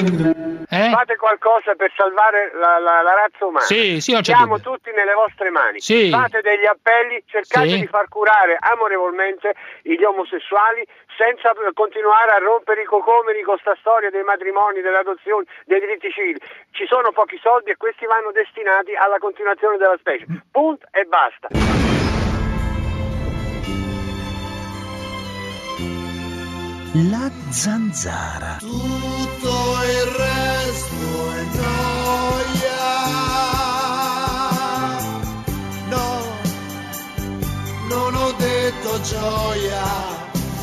Fate qualcosa per salvare la razza umana. Sì, siamo tutti nelle vostre mani. Sì. Fate degli appelli, cercate di far curare amorevolmente gli omosessuali senza continuare a rompere i cocomeri con sta storia dei matrimoni, delle adozioni, dei diritti civili. Ci sono pochi soldi e questi vanno destinati alla continuazione della specie. Punto e basta. La zanzara. Tutto il resto è noia. No, non ho detto gioia.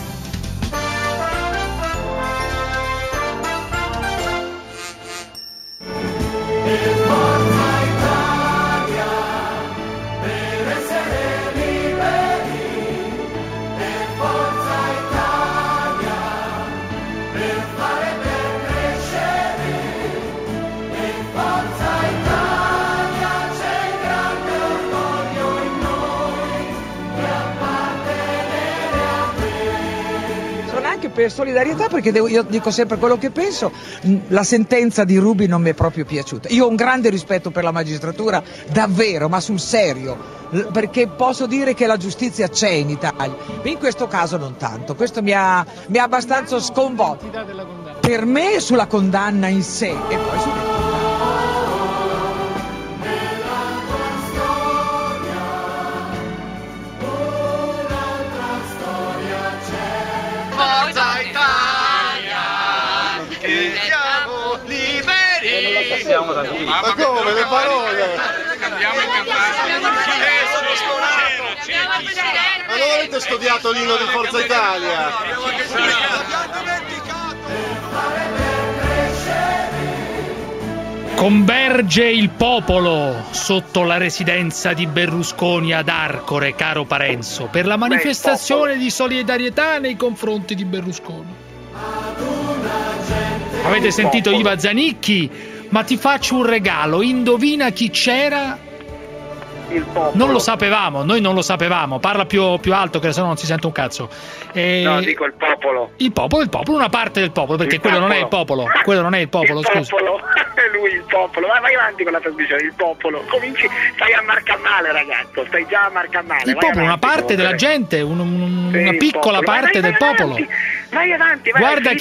E Forza Italia, per essere liberi. E Forza Italia, per fare per crescere. E Forza Italia, c'è il grande orgoglio in noi di appartenere a te. Sono anche per solidarietà, perché io dico sempre quello che penso. La sentenza di Ruby non mi è proprio piaciuta. Io ho un grande rispetto per la magistratura, davvero, ma sul serio, perché posso dire che la giustizia c'è in Italia. In questo caso non tanto. Questo mi ha abbastanza sconvolto. Per me sulla condanna in sé e poi sulle Forza Italia, che siamo liberi. Ma come le parole? Andiamo a cantare. Sono stonato. Ma non avete studiato l'inno di Forza Italia? Converge il popolo sotto la residenza di Berlusconi ad Arcore, caro Parenzo, per la manifestazione di solidarietà nei confronti di Berlusconi. Avete sentito Iva Zanicchi? Ma ti faccio un regalo, indovina chi c'era? Il popolo. Non lo sapevamo, noi non lo sapevamo. Parla più alto, che sennò non si sente un cazzo. No, dico il popolo. Il popolo, una parte del popolo, perché quello non è il popolo. Quello non è il popolo, scusa. Il popolo, lui il popolo. Vai avanti con la trasmissione, il popolo. Stai a marca male, ragazzo. Stai già a marca male. Il popolo, una parte della gente, una piccola parte del popolo. Vai avanti. Guarda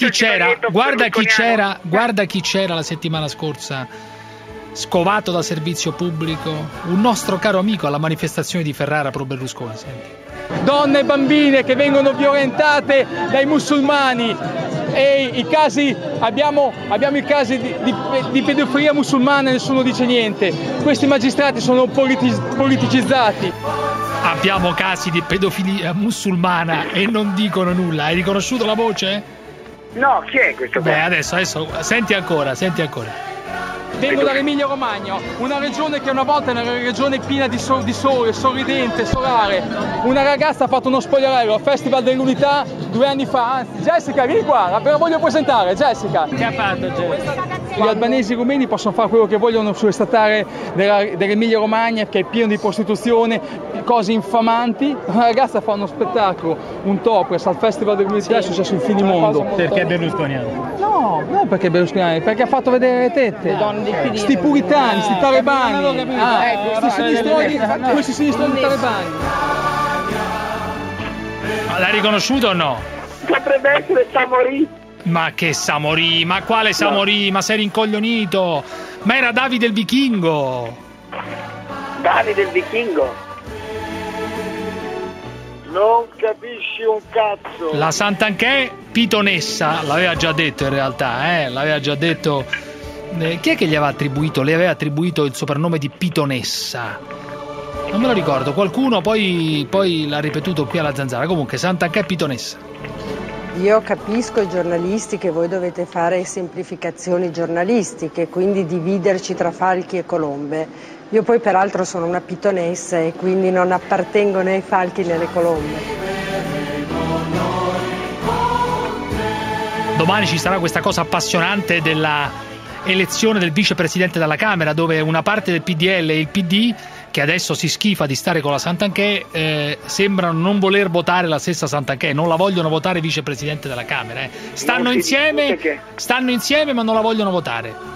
chi c'era la settimana scorsa, scovato da servizio pubblico, un nostro caro amico alla manifestazione di Ferrara pro Berlusconi. Senti. Donne e bambine che vengono violentate dai musulmani, e i casi abbiamo i casi di pedofilia musulmana, nessuno dice niente. Questi magistrati sono politicizzati. Abbiamo casi di pedofilia musulmana e non dicono nulla. Hai riconosciuto la voce? No, chi è questo? Beh, adesso senti ancora. Vengo dall'Emilia Romagna, una regione che una volta era una regione piena di sole, sorridente, solare. Una ragazza ha fatto uno spogliarello al Festival dell'Unità 2 anni fa. Anzi, Jessica, vieni qua, la voglio presentare, Jessica. Che ha fatto Jessica? Gli albanesi rumeni possono fare quello che vogliono sulle statali dell'Emilia Romagna, che è pieno di prostituzione, cose infamanti. Una ragazza fa uno spettacolo, un topless al Festival dell'Unità, è successo in finimondo. Perché è berlusconiano? No, non perché è berlusconiano, perché ha fatto vedere le tette. Sti puritani, sti talebani, questi sinistroni talebani. L'hai riconosciuto o no? Potrebbe essere Samorì. Ma che Samorì? Ma quale Samorì? Ma sei rincoglionito? Ma era Davide il Vichingo. Davide il Vichingo? Non capisci un cazzo. La Sant'Anché Pitonessa, l'aveva già detto in realtà, l'aveva già detto. Chi è che gli aveva attribuito? Le aveva attribuito il soprannome di Pitonessa. Non me lo ricordo, qualcuno poi l'ha ripetuto qui alla Zanzara. Comunque, Sant'Anché Pitonessa. Io capisco i giornalisti che voi dovete fare semplificazioni giornalistiche, quindi dividerci tra falchi e colombe. Io poi peraltro sono una pitonessa e quindi non appartengo né ai falchi né alle colombe. Domani ci sarà questa cosa appassionante della elezione del vicepresidente della Camera, dove una parte del PDL e il PD che adesso si schifa di stare con la Santanchè, sembrano non voler votare la stessa Santanchè, non la vogliono votare vicepresidente della Camera. Stanno insieme ma non la vogliono votare.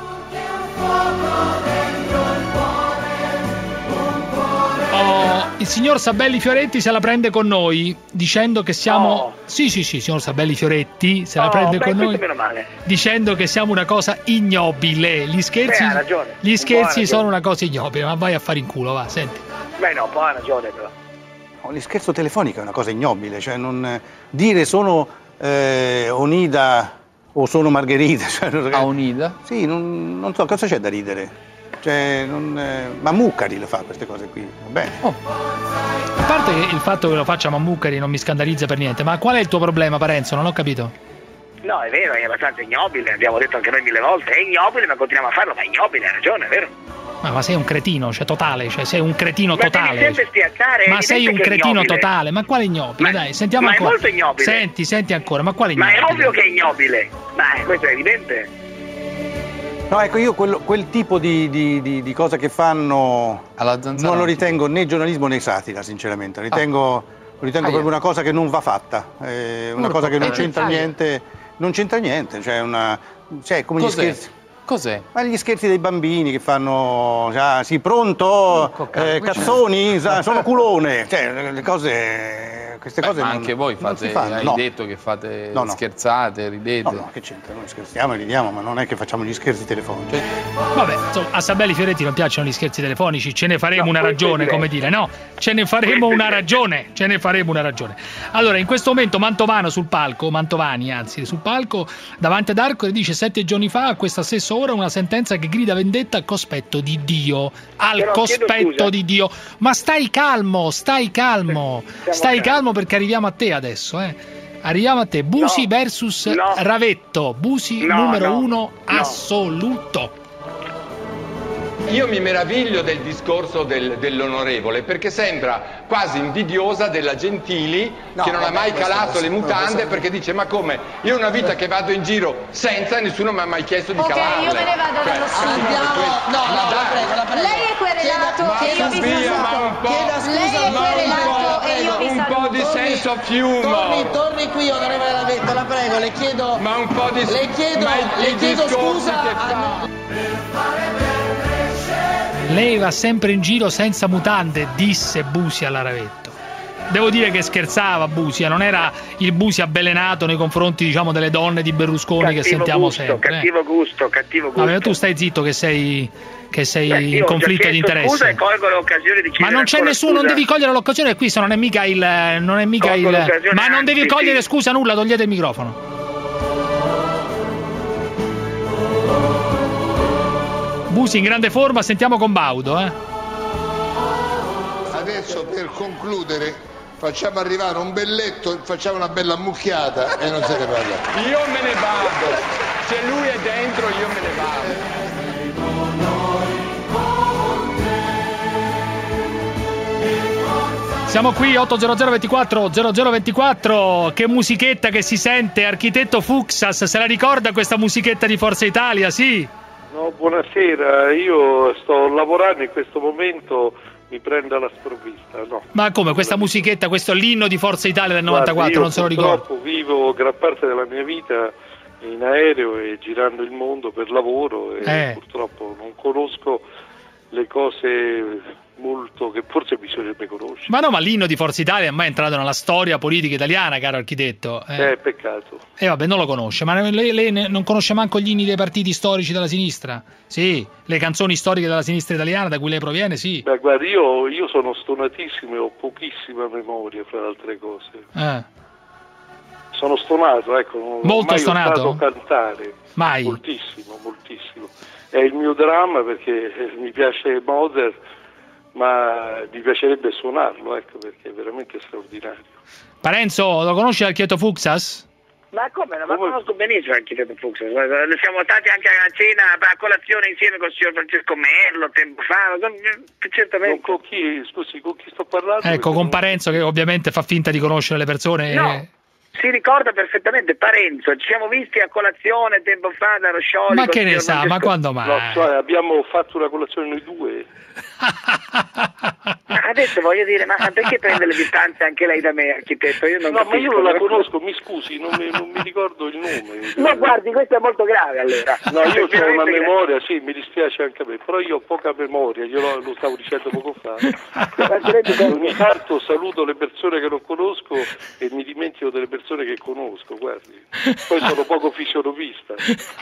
Il signor Sabelli Fioretti se la prende con noi dicendo che siamo sì, signor Sabelli Fioretti se la prende con noi dicendo che siamo una cosa ignobile. Gli scherzi sono una cosa ignobile, ma vai a fare in culo, va, senti. Beh no, poi ha ragione però. Lo scherzo telefonico è una cosa ignobile, cioè non dire sono Onida o sono Margherita, cioè, Onida? Sì, non so cosa c'è da ridere. Cioè, ma Muccari lo fa queste cose qui, va bene. A parte che il fatto che lo faccia Mammucari non mi scandalizza per niente, ma qual è il tuo problema, Parenzo? Non ho capito. No, è vero, è abbastanza ignobile, abbiamo detto anche noi 1000 volte, è ignobile, ma continuiamo a farlo, ma è ignobile, hai ragione, è vero. Ma sei un cretino, cioè totale, cioè sei un cretino totale. Devi sempre spiazzare, ma sei un cretino totale, ma quale ignobile? Dai, sentiamo ancora. Ma è molto ignobile. Senti ancora, ma quale ignobile? Ma è ovvio che è ignobile, ma questo è evidente. No, ecco, io quel tipo di cosa che fanno alla Zanzara non lo ritengo né giornalismo né satira, sinceramente. Lo ritengo proprio una cosa che non va fatta, una cosa che non c'entra niente. Non c'entra niente, cioè come gli scherzi. Cos'è? Ma gli scherzi dei bambini che fanno, sì, pronto, cazzoni, sono culone, cioè le cose. Queste cose ma non, anche voi fate, hai detto che fate scherzate, ridete. No, che c'entra? Noi scherziamo e ridiamo, ma non è che facciamo gli scherzi telefonici. Vabbè, insomma, a Sabelli Fioretti non piacciono gli scherzi telefonici, ce ne faremo una ragione, come dire, no? Ce ne faremo una ragione. Allora, in questo momento Mantovani sul palco, davanti ad Arcore dice 7 giorni fa, a questa stessa ora, una sentenza che grida vendetta al cospetto di Dio. Di Dio. Ma stai calmo perché arriviamo a te adesso, Arriviamo a te. Busi versus Ravetto. Busi numero 1 assoluto. Io mi meraviglio del discorso dell'onorevole perché sembra quasi invidiosa della Gentili che non ha mai calato le mutande perché dice ma come? Io ho una vita che vado in giro senza e nessuno mi ha mai chiesto di calarle. Io me ne vado dallo studio. La prego. Lei è querelato e io vi saluto. Un po' di senso of humor. Torni qui, onorevole Ravetto, la prego, le chiedo. Ma un po' di le chiedo scusa. Lei va sempre in giro senza mutande, disse Busi alla Ravetto. Devo dire che scherzava Busi, non era il Busi avvelenato nei confronti, diciamo, delle donne di Berlusconi che sentiamo sempre. Cattivo gusto. Vabbè, tu stai zitto che sei in conflitto di interesse. Scusa e colgo l'occasione di chiedere. Ma non c'è nessuno, non devi cogliere l'occasione qui, se non è mica il ma non devi cogliere scusa nulla, togliete il microfono. Busi in grande forma, sentiamo con Baudo. Adesso per concludere facciamo arrivare un belletto, facciamo una bella ammucchiata e non se ne parla. Io me ne vado, se lui è dentro io me ne vado. Siamo qui 800 24 0024. Che musichetta che si sente, architetto Fuxas, se la ricorda questa musichetta di Forza Italia? Sì. No, buonasera, io sto lavorando in questo momento, mi prende alla sprovvista, no. Ma come, questa musichetta, questo è l'inno di Forza Italia del 94, non se lo ricordo. Purtroppo vivo gran parte della mia vita in aereo e girando il mondo per lavoro e purtroppo non conosco le cose molto che forse bisognerebbe conoscere. Ma no, ma l'inno di Forza Italia è mai entrato nella storia politica italiana, caro architetto. Peccato. Vabbè, non lo conosce, ma lei non conosce manco gli inni dei partiti storici della sinistra? Sì, le canzoni storiche della sinistra italiana da cui lei proviene, sì. Beh, guarda, io sono stonatissimo e ho pochissima memoria, fra le altre cose. Sono stonato, ecco, non molto ho mai stonato osato cantare. Mai? Moltissimo. È il mio dramma perché mi piace Mozart, ma mi piacerebbe suonarlo, ecco, perché è veramente straordinario. Parenzo, lo conosci l'architetto Fuxas? Ma come? Ma conosco benissimo l'architetto Fuxas. Siamo stati anche a cena, a colazione insieme con il signor Francesco Merlo tempo fa. Certamente. Con chi sto parlando? Ecco, con Parenzo che ovviamente fa finta di conoscere le persone. No. Si ricorda perfettamente Parenzo, ci siamo visti a colazione tempo fa da Roscioli. Ma che ne sa, ma quando mai? No, cioè, abbiamo fatto una colazione noi due. Adesso voglio dire, ma perché prende le distanze anche lei da me, architetto? Io non capisco. Ma io non la conosco, mi scusi, non mi ricordo il nome. No, guardi, questo è molto grave allora. No, io ho una memoria, sì, mi dispiace anche a me, però io ho poca memoria, io lo stavo dicendo poco fa. Ogni tanto saluto le persone che non conosco e mi dimentico delle persone che conosco, guardi. Poi sono poco fisionomista.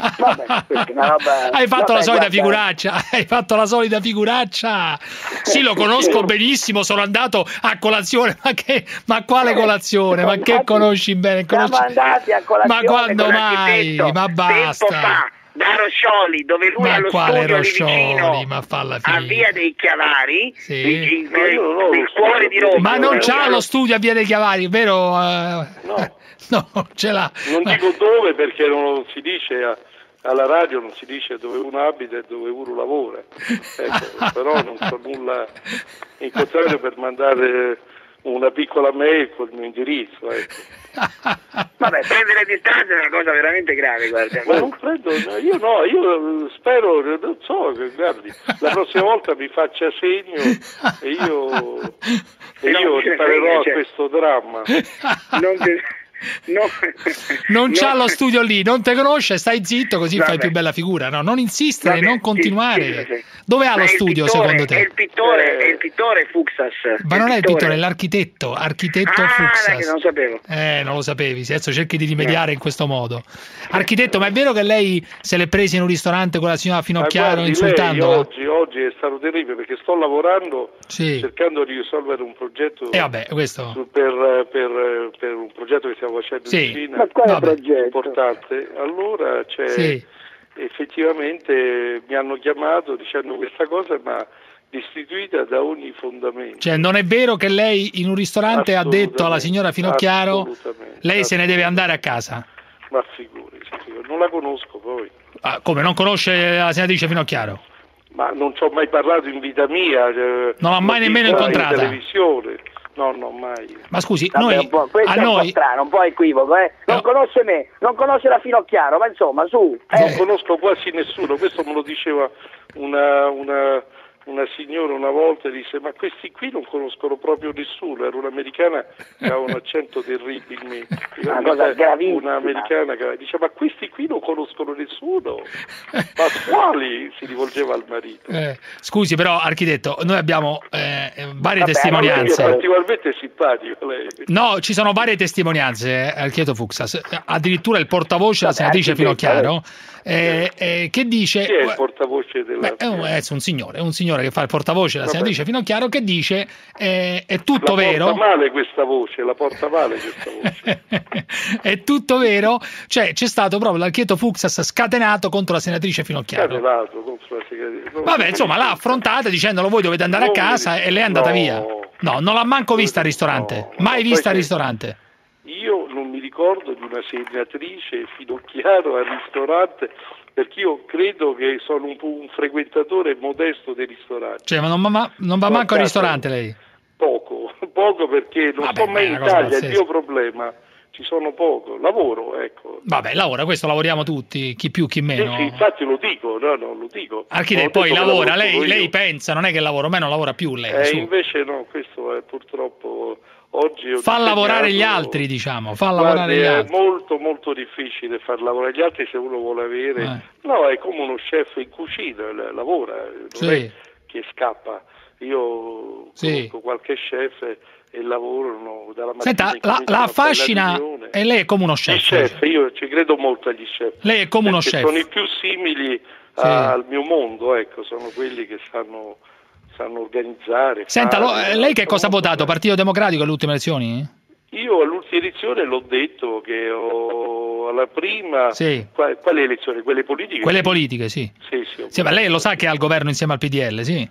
Hai fatto la solita figuraccia, hai fatto la solita figuraccia. Sì, lo conosco benissimo, sono andato a colazione, ma quale colazione? Ma che conosci bene? Siamo andati a colazione. Ma quando mai? Ma basta. Tempo fa, da Roscioli, dove lui ma ha lo quale studio Roscioli? lì vicino, ma falla a Via dei Chiavari, sì. nel cuore di Roma. Ma non c'ha lo studio a Via dei Chiavari, vero? No, ce l'ha. Non dico dove perché non si dice alla radio, non si dice dove uno abita e dove uno lavora, ecco, però non so nulla in contrario per mandare una piccola mail col mio indirizzo, ecco. Vabbè, prendere distanze è una cosa veramente grave, guarda. Ma non prendo, io spero, non so, guardi, la prossima volta mi faccia segno e io riparerò a questo dramma. Non c'ha lo studio lì, non te conosce, stai zitto così fai più bella figura. No, non insistere, non continuare. Sì. Dove ha lo studio secondo te? È il pittore Fuxas. Ma non è il pittore, è l'architetto, Fuxas. Che non sapevo. Non lo sapevi, adesso cerchi di rimediare in questo modo. Architetto, ma è vero che lei se l'è presa in un ristorante con la signora Finocchiaro insultandola? Oggi è stato terribile perché sto lavorando cercando di risolvere un progetto questo per un progetto che stiamo facendo in Cina, ma quale progetto? Importante. Allora effettivamente mi hanno chiamato dicendo questa cosa, ma destituita da ogni fondamento. Cioè non è vero che lei in un ristorante ha detto alla signora Finocchiaro lei se ne deve andare a casa? Ma figuri, non la conosco poi. Come non conosce la senatrice Finocchiaro? Ma non ci ho mai parlato in vita mia. Non l'ha mai nemmeno incontrata? In televisione. No, mai. Ma scusi, questo è un po' strano, un po' equivoco, Non conosce me, non conosce la Finocchiaro, ma insomma, su. Non conosco quasi nessuno, questo me lo diceva una signora una volta, disse ma questi qui non conoscono proprio nessuno, era un'americana che aveva un accento terribilmente, una cosa gravissima, un'americana che dice ma questi qui non conoscono nessuno, ma quali? Si rivolgeva al marito. Scusi però architetto, noi abbiamo varie testimonianze. È particolarmente simpatico lei. No, ci sono varie testimonianze, architetto Fuxas, addirittura il portavoce della senatrice Finocchiaro che dice chi è il portavoce della è un signore che fa il portavoce della senatrice Finocchiaro che dice è tutto vero. La porta male questa voce, la porta male questa voce. È tutto vero, cioè c'è stato proprio l'architetto Fuxas scatenato contro la senatrice Finocchiaro. Vabbè, insomma l'ha affrontata dicendolo voi dovete andare a casa e lei è andata via. No, non l'ha manco vista al ristorante, mai vista al ristorante. Io non mi ricordo di una senatrice Finocchiaro al ristorante, perché io credo che sono un frequentatore modesto dei ristoranti. Cioè, ma non va manco al ristorante lei? Poco perché non sto mai in Italia, è il mio problema. Ci sono poco, lavoro, ecco. Vabbè, questo lavoriamo tutti, chi più, chi meno. Sì, infatti lo dico, no, lo dico. Architetto, poi lavora, lei pensa, non è che lavoro, ma non lavora più lei. Invece no, questo è purtroppo... Oggi fa lavorare gli altri, diciamo, lavorare gli altri. È molto molto difficile far lavorare gli altri se uno vuole avere... No, è come uno chef in cucina, lavora, non è che scappa. Io conosco qualche chef e lavorano dalla mattina. Senta, la affascina e lei è come uno chef. Io ci credo molto agli chef. Lei è come uno chef. Sono i più simili al mio mondo, ecco, sono quelli che sanno organizzare. Senta, lei che cosa ha votato? Partito Democratico alle ultime elezioni? Io all'ultima elezione l'ho detto che alla prima... Quali elezioni? Quelle politiche? Quelle politiche, sì. Sì, ma lei lo sa che è al governo insieme al PDL, sì?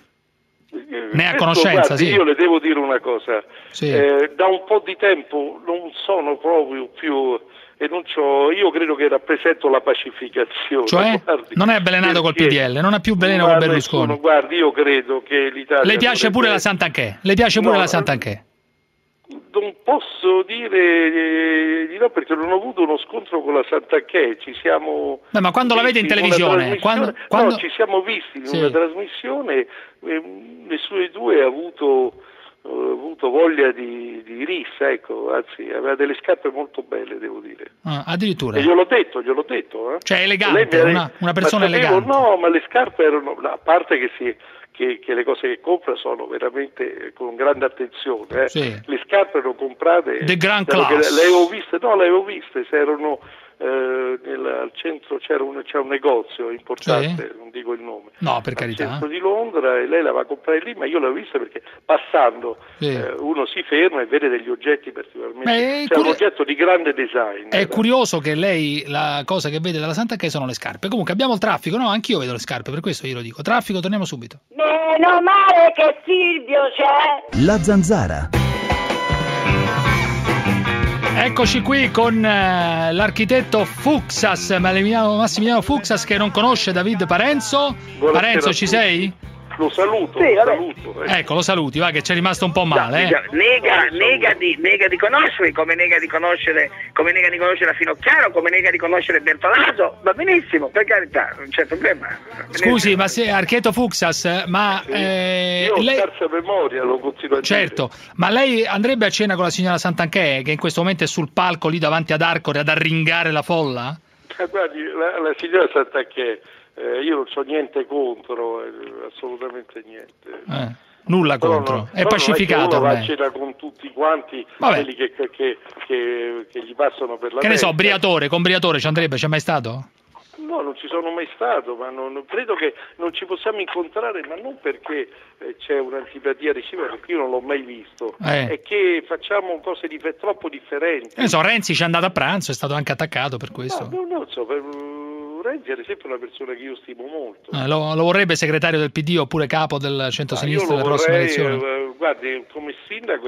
Ne ha conoscenza, guardi, io le devo dire una cosa. Da un po' di tempo non sono proprio più... io credo che rappresento la pacificazione. Cioè? Non è avvelenato col PDL, non ha più veleno con Berlusconi. Guardi, io credo che l'Italia... Le piace pure la Santanchè? Le piace pure la Santanchè? Non posso dire di no, perché non ho avuto uno scontro con la Santanchè, ci siamo... ma quando la vede in televisione? Quando... No, ci siamo visti in una trasmissione, nessuno dei due ha avuto voglia di rissa, ecco, anzi aveva delle scarpe molto belle, devo dire. Addirittura. E gliel'ho detto. Cioè elegante, una persona elegante. No, ma le scarpe erano, a parte che le cose che compra sono veramente con grande attenzione. Sì. Le scarpe erano comprate. The Grand Class. Le avevo viste, se erano al centro c'è un negozio importante, non dico il nome. No, per carità. Al centro di Londra, e lei la va a comprare lì, ma io l'avevo vista perché passando uno si ferma e vede degli oggetti particolarmente. C'è un oggetto di grande design. È curioso che lei la cosa che vede dalla Santanchè sono le scarpe. Comunque abbiamo il traffico, no? Anch'io vedo le scarpe, per questo glielo dico. Traffico, torniamo subito. Meno male che Silvio c'è. La Zanzara. Eccoci qui con l'architetto Fuksas, Massimiliano Fuksas, che non conosce David Parenzo. Buonasera. Parenzo, ci sei? Lo saluto, Ecco, lo saluti, va, che c'è rimasto un po' male. Nega di conoscermi, come nega di conoscere la Finocchiaro, come nega di conoscere Bertolaso, va benissimo, per carità, non c'è problema. Scusi, ma se architetto Fuksas, ma io ho lei... scarsa memoria, lo continuo a dire. Certo, ma lei andrebbe a cena con la signora Santanchè, che in questo momento è sul palco lì davanti ad Arcore ad arringare la folla? Guardi, la signora Santanchè, io non so niente contro, assolutamente niente. Nulla contro, è pacificato ormai. ormai. Va a cena con tutti quanti quelli che gli passano per la Che ne so, testa. con Briatore ci andrebbe, c'è mai stato? No, non ci sono mai stato, ma non credo che non ci possiamo incontrare, ma non perché c'è un'antipatia reciproca, perché io non l'ho mai visto, è che facciamo cose troppo differenti. Ne so, Renzi ci è andato a pranzo, è stato anche attaccato per questo. No, non so, Renzi ad esempio è una persona che io stimo molto. Lo vorrebbe segretario del PD oppure capo del centro-sinistra alle prossime elezioni? Guardi, come sindaco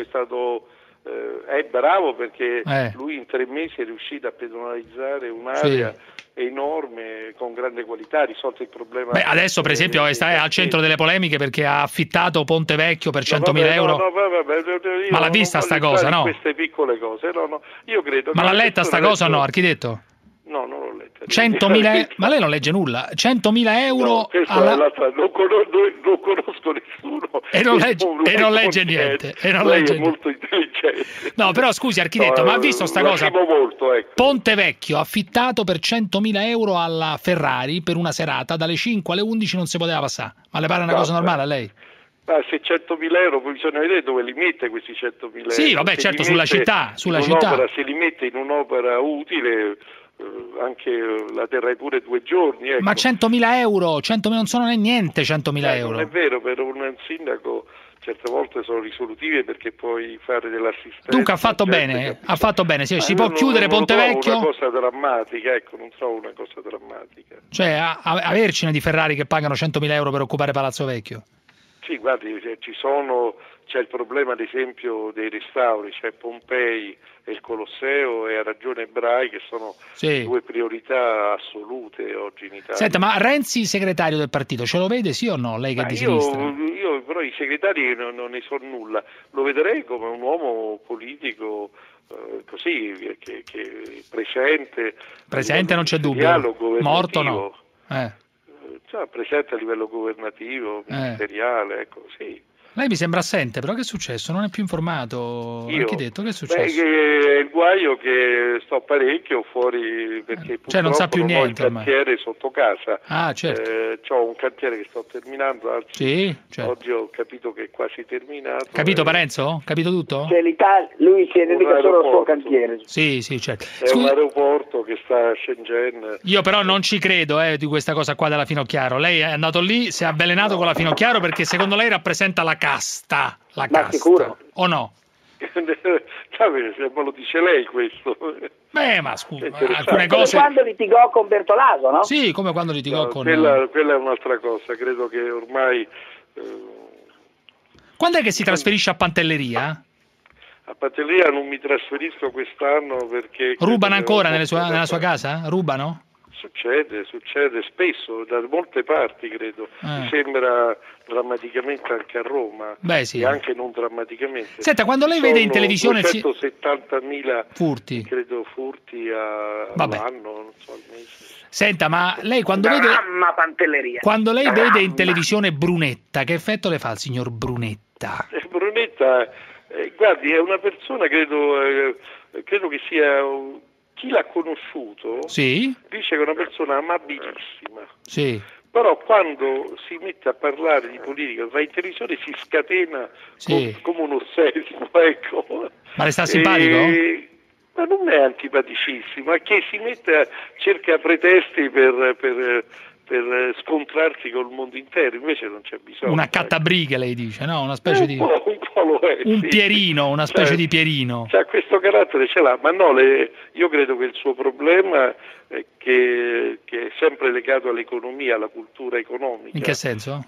è bravo perché lui in 3 mesi è riuscito a pedonalizzare un'area enorme, con grande qualità, ha risolto il problema. Adesso per esempio sta al centro delle polemiche perché ha affittato Ponte Vecchio per 100.000 euro. Ma l'ha vista sta cosa, no? Queste piccole cose, io credo. Ma l'ha letta sta cosa o no, architetto? No, non l'ho letta. 100.000 ma lei non legge nulla? 100.000 euro non conosco nessuno e non legge niente. Lei è molto intelligente. No, però scusi architetto, ma ha visto sta cosa? Molto, ecco. Ponte Vecchio affittato per 100.000 euro alla Ferrari per una serata, dalle 5 alle 11 non si poteva passare. Ma le pare una cosa normale a lei? Ma se 100.000 euro, poi bisogna vedere dove li mette questi 100.000 euro. Sì, vabbè, certo, sulla città. Se li mette in un'opera utile, anche la terrai pure 2 giorni. Ecco. Ma 100.000 euro, 100.000 non sono niente 100.000 euro. Non è vero, per un sindaco certe volte sono risolutive perché puoi fare dell'assistenza. Dunque ha fatto bene, sì, si può chiudere Ponte Vecchio. Non trovo una cosa drammatica, non trovo una cosa drammatica. Cioè, avercene di Ferrari che pagano 100.000 euro per occupare Palazzo Vecchio. Sì, guardi, c'è il problema ad esempio dei restauri, c'è Pompei e il Colosseo e ha ragione Brai che sono 2 priorità assolute oggi in Italia. Senta, ma Renzi segretario del partito ce lo vede sì o no? Lei che è di sinistra? Io però i segretari non ne so nulla, lo vedrei come un uomo politico così che presente non c'è dubbio, morto no. Presente a livello governativo, ministeriale, ecco, sì. Lei mi sembra assente, però che è successo? Non è più informato, architetto, che è successo? È il guaio che sto parecchio fuori perché purtroppo non sa più niente ho il cantiere sotto casa. Ah, certo. C'ho un cantiere che sto terminando, anzi oggi ho capito che è quasi terminato. Capito Parenzo? Capito tutto? Lui si dedica solo al suo cantiere. Sì, certo. È un aeroporto che sta a Shenzhen. Io però non ci credo di questa cosa qua della Finocchiaro. Lei è andato lì, si è avvelenato con la Finocchiaro perché secondo lei rappresenta la casta. La casta. Sicuro? O no? Me lo dice lei questo. Ma scusa, alcune cose. Come quando litigò con Bertolaso, no? Sì, come quando litigò con. Quella è un'altra cosa, credo che ormai. Quando è che si trasferisce a Pantelleria? A Pantelleria non mi trasferisco quest'anno perché. Rubano ancora nella sua casa? Rubano? Succede spesso, da molte parti credo. Mi sembra drammaticamente anche a Roma. Beh, sì. E anche non drammaticamente. Senta, quando lei vede in televisione 170.000 furti, credo, furti all'anno, non so, al mese. Senta, ma lei quando vede in televisione Brunetta, che effetto le fa il signor Brunetta? Brunetta, guardi, è una persona, credo che sia... Chi l'ha conosciuto dice che è una persona amabilissima. Sì. Però quando si mette a parlare di politica, va in televisione, si scatena come un ossesso, ecco. Ma le sta simpatico? Ma non è antipaticissimo, è che si cerca pretesti per scontrarsi col mondo intero, invece non c'è bisogno. Una cattabrighe, lei dice, no? Una specie di... Un po' lo è, un Pierino, una specie di Pierino. Cioè, questo carattere ce l'ha, ma no, io credo che il suo problema è che è sempre legato all'economia, alla cultura economica. In che senso?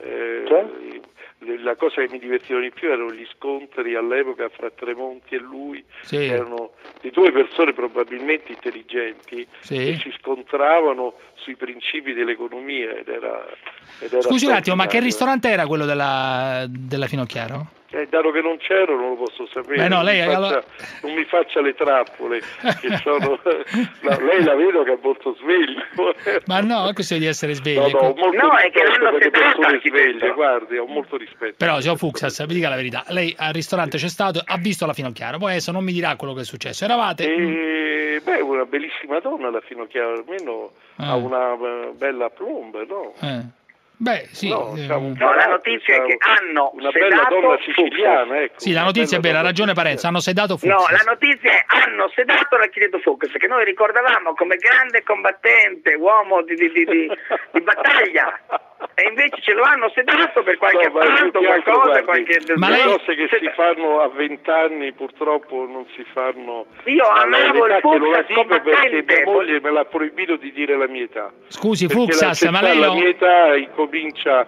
La cosa che mi divertiva di più erano gli scontri all'epoca fra Tremonti e lui, erano di due persone probabilmente intelligenti che si scontravano sui principi dell'economia ed era Scusi un attimo, ma che ristorante era quello della Finocchiaro? Dato che non c'ero non lo posso sapere. No, non mi faccia le trappole che sono lei la vedo che è molto sveglio. Ma no, è questione di essere svegli. No, è che l'hanno persone sveglie, guardi, ho molto rispetto. Però signor Fuxas, mi dica la verità, lei al ristorante c'è stato, ha visto la Finocchiaro, poi adesso non mi dirà quello che è successo. Eravate? Una bellissima donna la Finocchiaro, almeno ha una bella plomba, no? Beh, sì. No, la notizia è che hanno una sedato bella donna siciliana, ecco. Sì, la notizia è vera, ha ragione Parenzo, hanno sedato Fuxas. No, la notizia è hanno sedato l'architetto Fuxas, che noi ricordavamo come grande combattente, uomo di battaglia. E invece ce lo hanno sedato per qualche appalto, qualcosa, ma le cose che si fanno a 20 anni purtroppo non si fanno. Io amavo il Fuxas perché mia moglie me l'ha proibito di dire la mia età. Scusi Fuxas, ma lei la mia età incomincia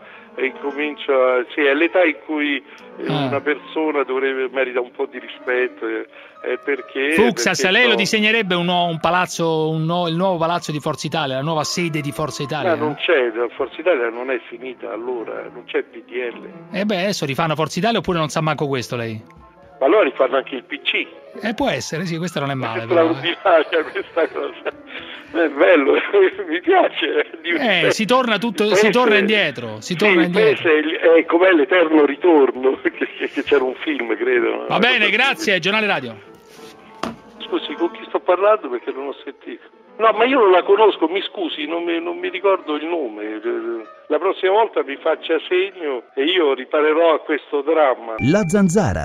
sì, è l'età in cui una persona merita un po' di rispetto, perché Fuxas, lei lo disegnerebbe un palazzo, il nuovo palazzo di Forza Italia, la nuova sede di Forza Italia? Non c'è, Forza Italia non è finita allora, non c'è il PDL. Adesso rifanno Forza Italia oppure non sa manco questo lei? Ma allora rifanno anche il PC. Può essere, sì, questa non è male. È straordinaria questa cosa. È bello, mi piace. Si torna indietro. È come l'eterno ritorno, che c'era un film, credo. Va bene, grazie, Giornale Radio. Scusi, con chi sto parlando perché non ho sentito? No, ma io non la conosco, mi scusi, non mi ricordo il nome. La prossima volta mi faccia segno e io riparerò a questo dramma. La zanzara.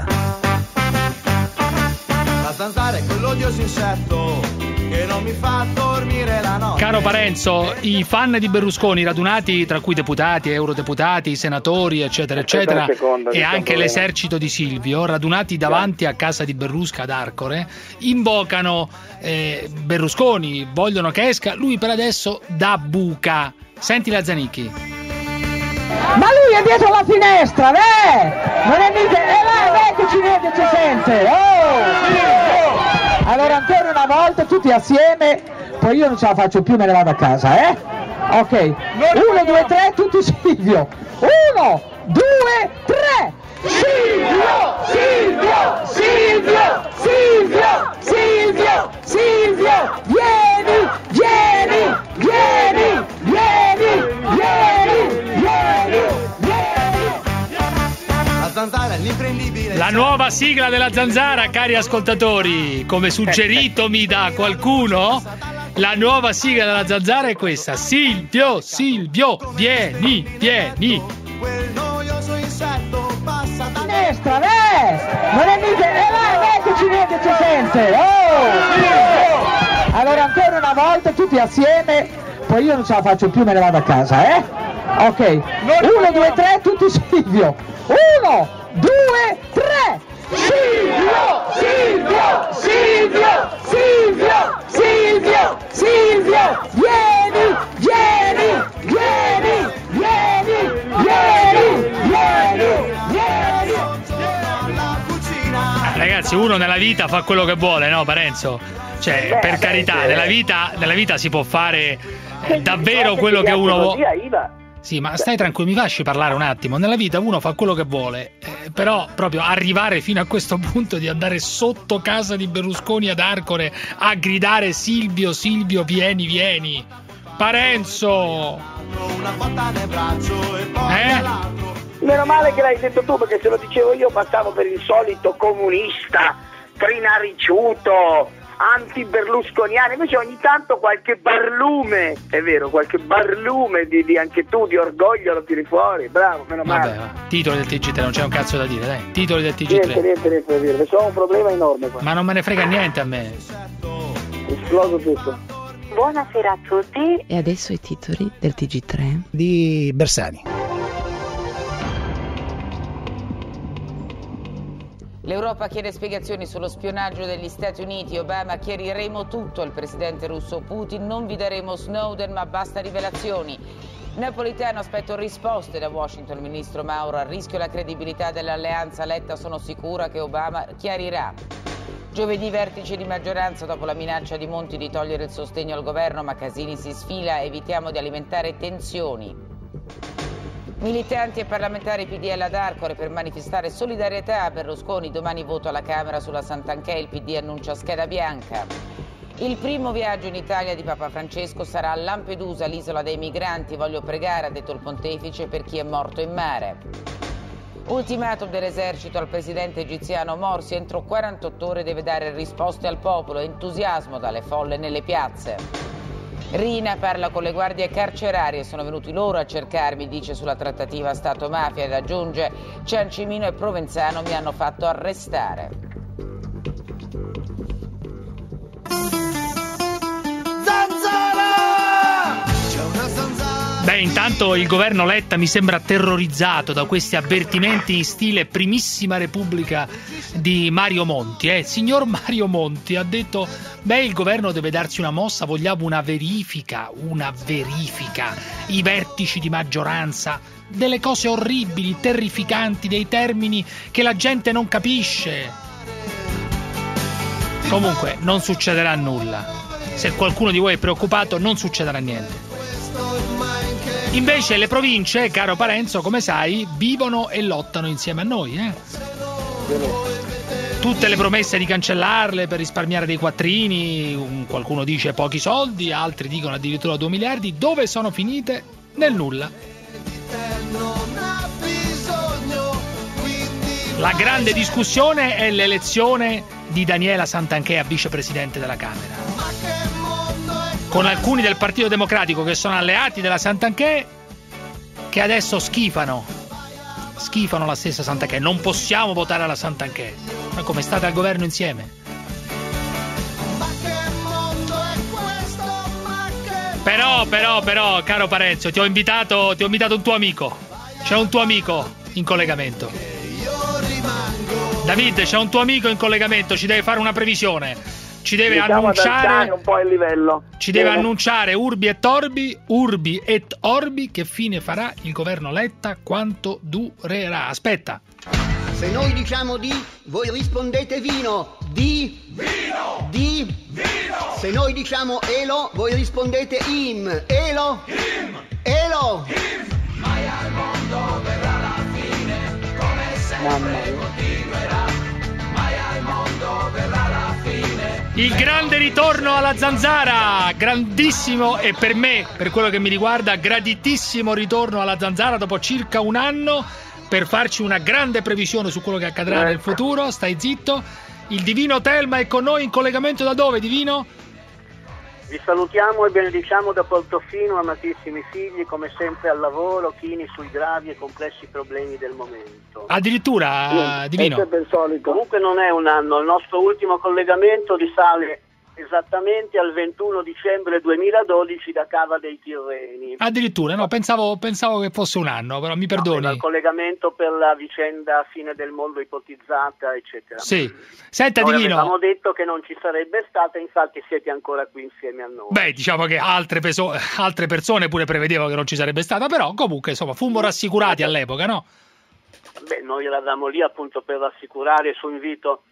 La zanzara è quell'odioso insetto che non mi fa dormire la notte. Caro Parenzo, i fan di Berlusconi radunati, tra cui deputati, eurodeputati, senatori, eccetera, eccetera, e anche l'esercito di Silvio, radunati davanti a casa di Berlusca ad Arcore, invocano Berlusconi, vogliono che esca, lui per adesso da buca. Senti la Zanicchi. Ma lui è dietro la finestra, non è mica, che ci vede, ci sente, Allora ancora una volta tutti assieme, poi io non ce la faccio più, me ne vado a casa, Ok, 1, 2, 3, tutti Silvio. 1, 2, 3. Silvio, Silvio, Silvio, Silvio, Silvio, Silvio, vieni, vieni, vieni, vieni, vieni, vieni, vieni. La zanzara è l'imprendibile. La nuova sigla della Zanzara, cari ascoltatori, come suggeritomi da qualcuno, la nuova sigla della Zanzara è questa. Silvio, Silvio, vieni, vieni. Quel noioso insetto passa da destra, non è mica, che ci vede, ci sente, Allora ancora una volta tutti assieme, poi io non ce la faccio più, me ne vado a casa, Ok, 1, 2, 3, tutti Silvio. 1, 2, 3. Silvio, Silvio, Silvio, Silvio, Silvio, Silvio, vieni, vieni, vieni, vieni, vieni, vieni, vieni. Ragazzi, uno nella vita fa quello che vuole, no Parenzo? Cioè, per carità, nella vita si può fare davvero quello che uno vuole. Sì, ma stai tranquillo, mi lasci parlare un attimo. Nella vita uno fa quello che vuole, però proprio arrivare fino a questo punto di andare sotto casa di Berlusconi ad Arcore a gridare Silvio, vieni, Parenzo! Meno male che l'hai detto tu, perché se lo dicevo io passavo per il solito comunista, trinariciuto, anti-berlusconiano. Invece ogni tanto qualche barlume, è vero, qualche barlume di anche tu, di orgoglio lo tiri fuori, bravo, meno male. Vabbè, titoli del TG3, non c'è un cazzo da dire, dai, titoli del TG3. Niente da dire, c'ho un problema enorme qua. Ma non me ne frega niente a me. Esploso tutto. Buonasera a tutti. E adesso i titoli del TG3 di Bersani. L'Europa chiede spiegazioni sullo spionaggio degli Stati Uniti. Obama: chiariremo tutto. Il presidente russo Putin: non vi daremo Snowden, ma basta rivelazioni. Napolitano: aspetto risposte da Washington. Ministro Mauro: a rischio la credibilità dell'alleanza. Letta: sono sicura che Obama chiarirà. Giovedì vertice di maggioranza dopo la minaccia di Monti di togliere il sostegno al governo, ma Casini si sfila: evitiamo di alimentare tensioni. Militanti e parlamentari PDL ad Arcore per manifestare solidarietà a Berlusconi. Domani voto alla Camera sulla Santanchè, il PD annuncia scheda bianca. Il primo viaggio in Italia di Papa Francesco sarà a Lampedusa, l'isola dei migranti. Voglio pregare, ha detto il pontefice, per chi è morto in mare. Ultimatum dell'esercito al presidente egiziano Morsi: entro 48 ore deve dare risposte al popolo. Entusiasmo dalle folle nelle piazze. Rina parla con le guardie carcerarie: sono venuti loro a cercarmi, dice sulla trattativa Stato-mafia, ed aggiunge: Ciancimino e Provenzano mi hanno fatto arrestare. Beh, intanto il governo Letta mi sembra terrorizzato da questi avvertimenti in stile primissima Repubblica di Mario Monti. Il signor Mario Monti ha detto: beh, il governo deve darsi una mossa, vogliamo una verifica, i vertici di maggioranza, delle cose orribili, terrificanti, dei termini che la gente non capisce. Comunque non succederà nulla. Se qualcuno di voi è preoccupato, non succederà niente. Invece le province, caro Parenzo, come sai, vivono e lottano insieme a noi, Tutte le promesse di cancellarle per risparmiare dei quattrini, qualcuno dice pochi soldi, altri dicono addirittura 2 miliardi, dove sono finite? Nel nulla. La grande discussione è l'elezione di Daniela Santanchè a vicepresidente della Camera, con alcuni del Partito Democratico che sono alleati della Santanchè, che adesso schifano la stessa Santanchè. Non possiamo votare alla Santanchè. Ma come state al governo insieme? Però, caro Parenzo, ti ho invitato un tuo amico. C'è un tuo amico in collegamento. David, c'è un tuo amico in collegamento, ci deve fare una previsione. Ci deve annunciare un po' il livello. Ci deve annunciare urbi et orbi che fine farà il governo Letta, quanto durerà. Aspetta. Se noi diciamo di, voi rispondete vino. Di vino. Di vino. Se noi diciamo elo, voi rispondete im. Elo. Im. Elo. Im. Mai al mondo verrà la fine, come sempre continuerà. Mai al mondo verrà la fine. Il grande ritorno alla Zanzara, grandissimo, e per me, per quello che mi riguarda, graditissimo ritorno alla Zanzara dopo circa un anno, per farci una grande previsione su quello che accadrà nel futuro. Stai zitto. Il Divino Telma è con noi in collegamento da dove, Divino? Vi salutiamo e benediciamo da Portofino, amatissimi figli, come sempre al lavoro, chini sui gravi e complessi problemi del momento. Addirittura, Divino? Per solito. Comunque non è un anno, il nostro ultimo collegamento risale esattamente al 21 dicembre 2012 da Cava dei Tirreni. Addirittura, no, pensavo che fosse un anno, però mi perdoni. No, il collegamento per la vicenda fine del mondo ipotizzata, eccetera. Sì. Senta, noi Divino, avevamo detto che non ci sarebbe stata, infatti siete ancora qui insieme a noi. Beh, diciamo che altre persone pure prevedevano che non ci sarebbe stata, però comunque insomma fummo rassicurati all'epoca, no? Beh, noi eravamo lì appunto per rassicurare su invito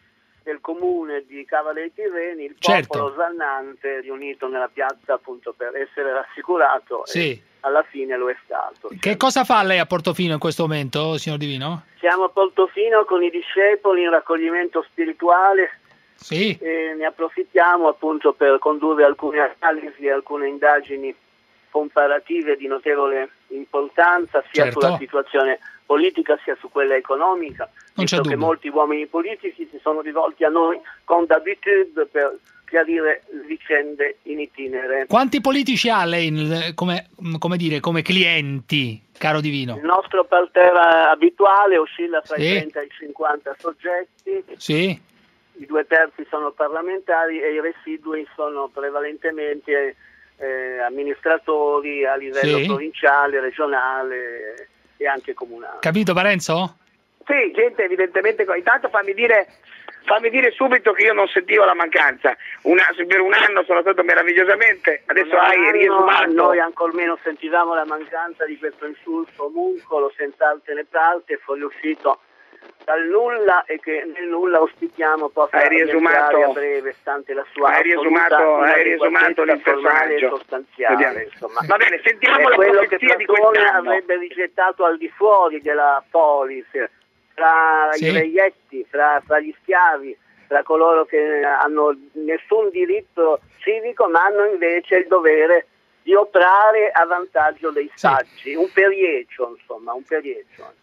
del comune di Cava dei Tirreni, il certo. popolo osannante riunito nella piazza appunto per essere rassicurato, sì. E alla fine lo è stato. Che cosa fa lei a Portofino in questo momento, signor Divino? Siamo a Portofino con i discepoli in raccoglimento spirituale. Sì. E ne approfittiamo appunto per condurre alcune analisi, alcune indagini comparative di notevole importanza, sia certo. sulla situazione politica sia su quella economica, visto che molti uomini politici si sono rivolti a noi con d'abitudine per chiarire vicende in itinere. Quanti politici ha lei come clienti, caro Divino? Il nostro parterre abituale oscilla tra i 30 e i 50 soggetti. Sì. I 2/3 sono parlamentari e i residui sono prevalentemente amministratori a livello provinciale, regionale e anche comunale. Capito, Parenzo? Sì, gente evidentemente. Intanto fammi dire subito che io non sentivo la mancanza. Per un anno sono stato meravigliosamente, adesso hai riesumato. Noi ancor meno sentivamo la mancanza di questo insulso omuncolo senza alte né parte, fuoriuscito dal nulla e che nel nulla auspichiamo possa rientrare a breve, stante la sua hai riesumato il personaggio sostanziale, insomma. Va bene, sentiamo la quello che profezia di Platone quest'anno. avrebbe rigettato al di fuori della polis, fra i reietti, fra gli schiavi, fra coloro che hanno nessun diritto civico ma hanno invece il dovere di operare a vantaggio dei saggi, un periecio, insomma, un periecio.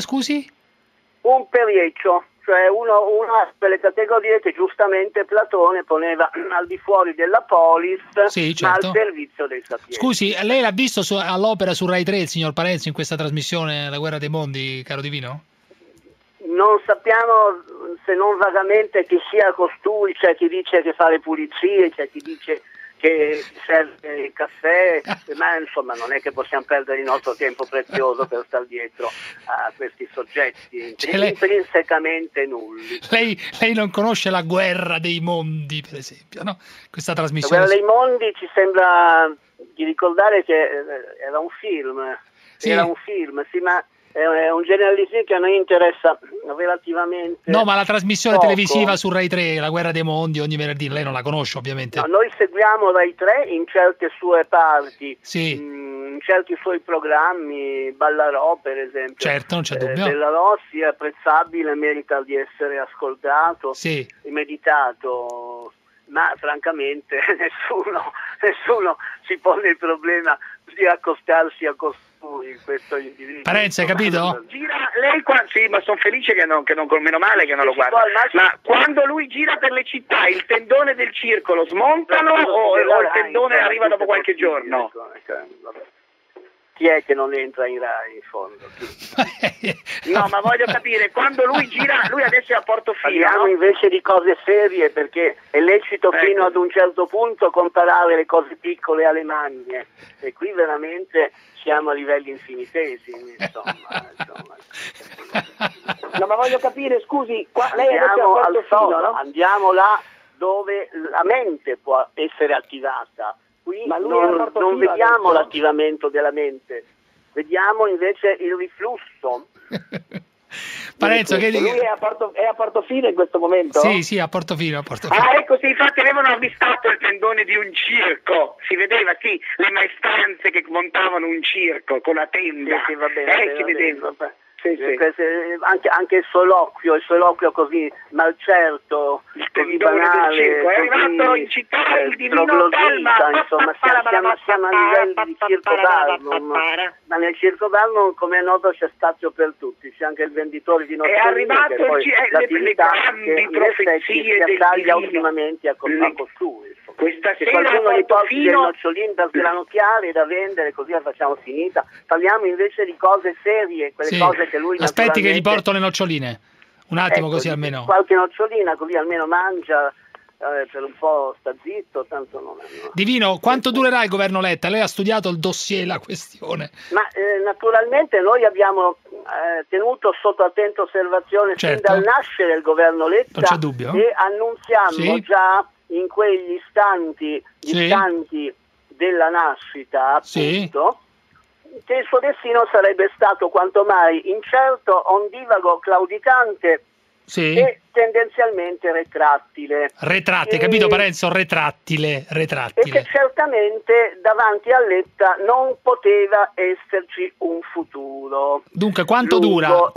Un periecio, cioè una di quelle categorie che giustamente Platone poneva al di fuori della polis, certo. ma al servizio dei sapienti. Scusi, lei l'ha visto all'opera su Rai 3 il signor Parenzo in questa trasmissione La guerra dei mondi, caro Divino? Non sappiamo se non vagamente chi sia costui, c'è chi dice che fa le pulizie, c'è chi dice che serve il caffè, ma insomma non è che possiamo perdere il nostro tempo prezioso per stare dietro a questi soggetti intrinsecamente nulli. Lei non conosce La guerra dei mondi, per esempio, no? Questa trasmissione. La guerra dei mondi ci sembra di ricordare che era un film, sì, ma è un genere che a noi interessa relativamente. No, ma la trasmissione poco. Televisiva su Rai 3, La guerra dei mondi, ogni venerdì, lei non la conosce ovviamente. No, noi seguiamo Rai 3 in certe sue parti, sì. In certi suoi programmi, Ballarò per esempio. Certo, non c'è dubbio. Ballarò è apprezzabile, merita di essere ascoltato e meditato, ma francamente nessuno si pone il problema di accostarsi a costui questo individuo. Parenzo, hai capito? Gira lei qua, sì, ma sono felice che non meno male che non lo guarda. Ma quando lui gira per le città, il tendone del circo lo smontano o il tendone arriva dopo qualche giorno? Chi è che non entra in Rai in fondo? No, ma voglio capire, quando lui gira, lui adesso è a Portofino. Parliamo invece di cose serie, perché è lecito fino ad un certo punto comparare le cose piccole alle magne, e qui veramente siamo a livelli infinitesimi, insomma. No, ma voglio capire, scusi, lei adesso è a Portofino, no? Andiamo là dove la mente può essere attivata. Qui non vediamo l'attivamento della mente, vediamo invece il riflusso. Parenzo, che lui è a Portofino in questo momento? Sì, a Portofino. Ah, ecco, sì, infatti avevano avvistato il tendone di un circo, si vedeva, sì, le maestranze che montavano un circo con la tenda, sì, va bene, si vedeva. Sì. Anche il soliloquio così malcerto, così banale, è arrivato in città il divino Telma, insomma siamo a livelli di Circo d'Arnum, ma nel Circo d'Arnum, come è noto, c'è spazio per tutti, c'è anche il venditore di noccioline, è arrivato le grandi profezie si attaglia ultimamente a costui. Questa se sera qualcuno gli porti delle noccioline da sgranocchiare da vendere, così la facciamo finita. Parliamo invece di cose serie, quelle cose che lui aspetti che gli porto le noccioline un attimo, così almeno qualche nocciolina, così almeno mangia, per un po' sta zitto, tanto non è. Divino, quanto durerà il governo Letta? Lei ha studiato il dossier, la questione. Ma naturalmente noi abbiamo tenuto sotto attenta osservazione sin dal nascere il governo Letta, non c'è dubbio, e annunziamo già in quegli istanti della nascita, appunto, che il suo destino sarebbe stato quanto mai incerto, ondivago, claudicante sì, e tendenzialmente retrattile. Capito Parenzo? Retrattile. E che certamente davanti a Letta non poteva esserci un futuro. Dunque, quanto dura?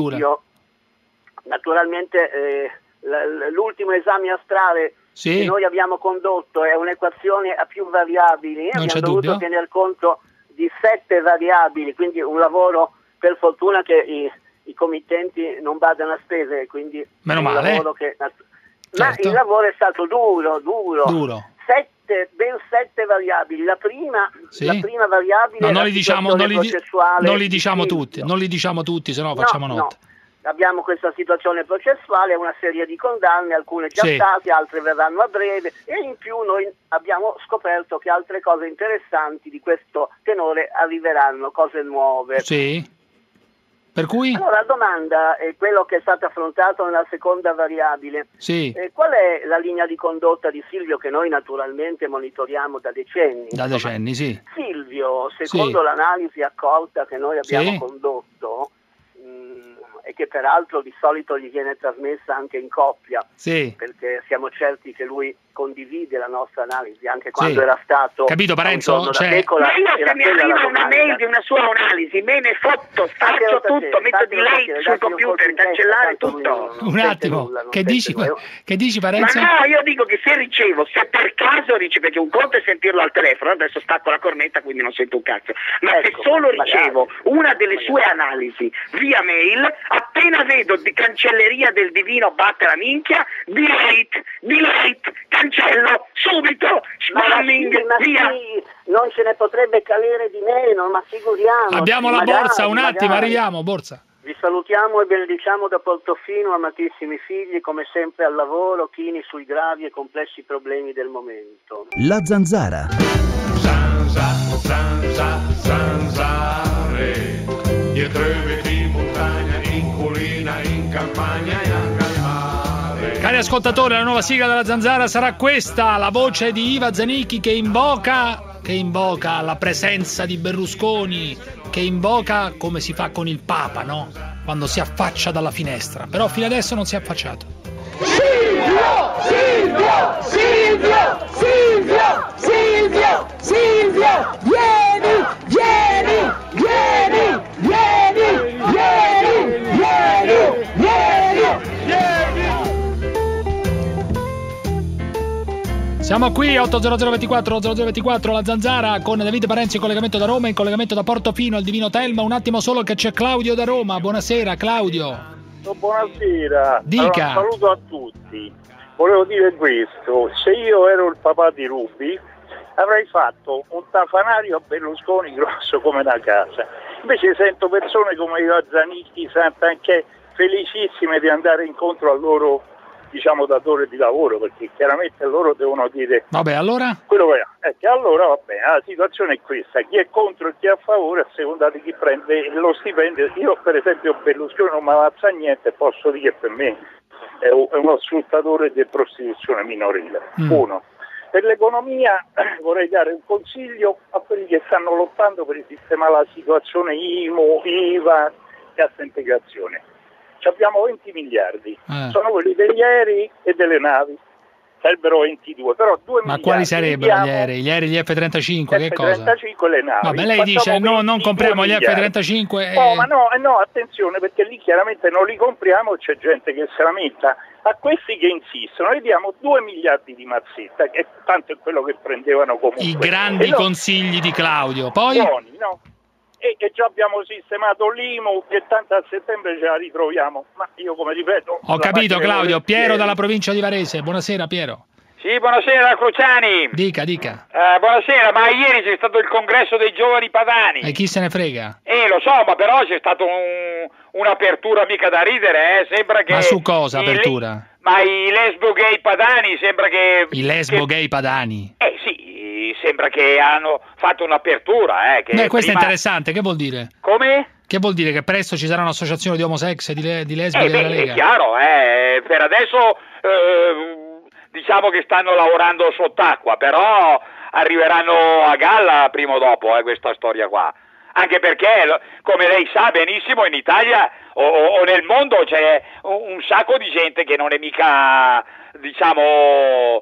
Naturalmente l'ultimo esame astrale che noi abbiamo condotto è un'equazione a più variabili, abbiamo dovuto tener conto di 7 variabili, quindi un lavoro, per fortuna che i committenti non badano a spese, quindi meno male. Lavoro ma il lavoro è stato duro. Ben 7 variabili. La prima variabile non li diciamo tutti, se no facciamo notte. No. Abbiamo questa situazione processuale, una serie di condanne, alcune già state, altre verranno a breve, e in più noi abbiamo scoperto che altre cose interessanti di questo tenore arriveranno, cose nuove. Sì. Per cui? Allora, la domanda è quello che è stato affrontato nella seconda variabile. Sì. Qual è la linea di condotta di Silvio, che noi naturalmente monitoriamo da decenni? Sì. Silvio, secondo l'analisi accorta che noi abbiamo condotto, e che peraltro di solito gli viene trasmessa anche in coppia, perché siamo certi che lui condivide la nostra analisi, anche quando era stato... Capito Parenzo? Ma io se mi arriva una mail di una sua analisi, me ne fotto, faccio tutto, metto delete sul computer, cancellare tutto. Un attimo, che dici Parenzo? Ma no, io dico che se per caso perché un conto è sentirlo al telefono, adesso stacco la cornetta quindi non sento un cazzo, ma se solo ricevo una delle sue analisi via mail, appena vedo di cancelleria del divino batte la minchia, delete, cancello, subito, spamming, via. Non ce ne potrebbe calere di meno, ma figuriamoci. Abbiamo la borsa, un attimo, arriviamo, borsa. Vi salutiamo e benediciamo da Portofino, amatissimi figli, come sempre al lavoro, chini sui gravi e complessi problemi del momento. La Zanzara. Zanzare, dietro i vetri in montagna, in collina, in campagna e anche al mare. Cari ascoltatori, la nuova sigla della Zanzara sarà questa, la voce di Iva Zanicchi che invoca la presenza di Berlusconi, che invoca come si fa con il Papa, no? Quando si affaccia dalla finestra, però fino adesso non si è affacciato. Silvio, vieni! Siamo qui 80024 la Zanzara con Davide Parenzo in collegamento da Roma, in collegamento da Portofino al Divino Telma. Un attimo solo che c'è Claudio da Roma. Buonasera Claudio. Buonasera. Dica. Allora, saluto a tutti. Volevo dire questo: se io ero il papà di Rubi avrei fatto un tafanario a Berlusconi grosso come una casa. Invece sento persone come Iva Zanicchi, Santanchè, felicissime di andare incontro al loro, datore di lavoro, perché chiaramente loro devono dire allora? Quello che è che allora la situazione è questa: chi è contro e chi è a favore a seconda di chi prende lo stipendio. Io per esempio Berlusconi non mi avanza niente, posso dire che per me è uno sfruttatore di prostituzione minorile. Uno. Per l'economia vorrei dare un consiglio a quelli che stanno lottando per sistemare la situazione IMU, IVA e cassa integrazione. Abbiamo 20 miliardi, sono quelli degli aerei e delle navi, sarebbero 22, però 2 miliardi. Ma quali sarebbero gli aerei? Gli aerei, gli F-35, che cosa? F-35 le navi. Vabbè, lei dice non compriamo gli F-35 No, attenzione, perché lì chiaramente non li compriamo, c'è gente che se la metta. A questi che insistono gli diamo 2 miliardi di mazzetta, che tanto è quello che prendevano comunque. I grandi consigli di Claudio. Poi? No. E già abbiamo sistemato l'IMU, che tanto a settembre ce la ritroviamo. Ma io, come ripeto... Ho capito Claudio. Piero dalla provincia di Varese. Buonasera Piero. Sì, buonasera Cruciani. Dica. Buonasera, ma ieri c'è stato il congresso dei giovani padani. E chi se ne frega? Lo so, ma però c'è stata un'apertura mica da ridere, sembra che... Ma su cosa apertura? Ma i lesbo gay padani sembra che... I lesbo gay padani? Sì, sembra che hanno fatto un'apertura. Questo è interessante, che vuol dire? Come? Che vuol dire? Che presto ci sarà un'associazione di homosex e di lesbiche della Lega? È chiaro, per adesso... diciamo che stanno lavorando sott'acqua, però arriveranno a galla prima o dopo, questa storia qua. anche perché, come lei sa benissimo, in Italia o nel mondo c'è un sacco di gente che non è mica, diciamo...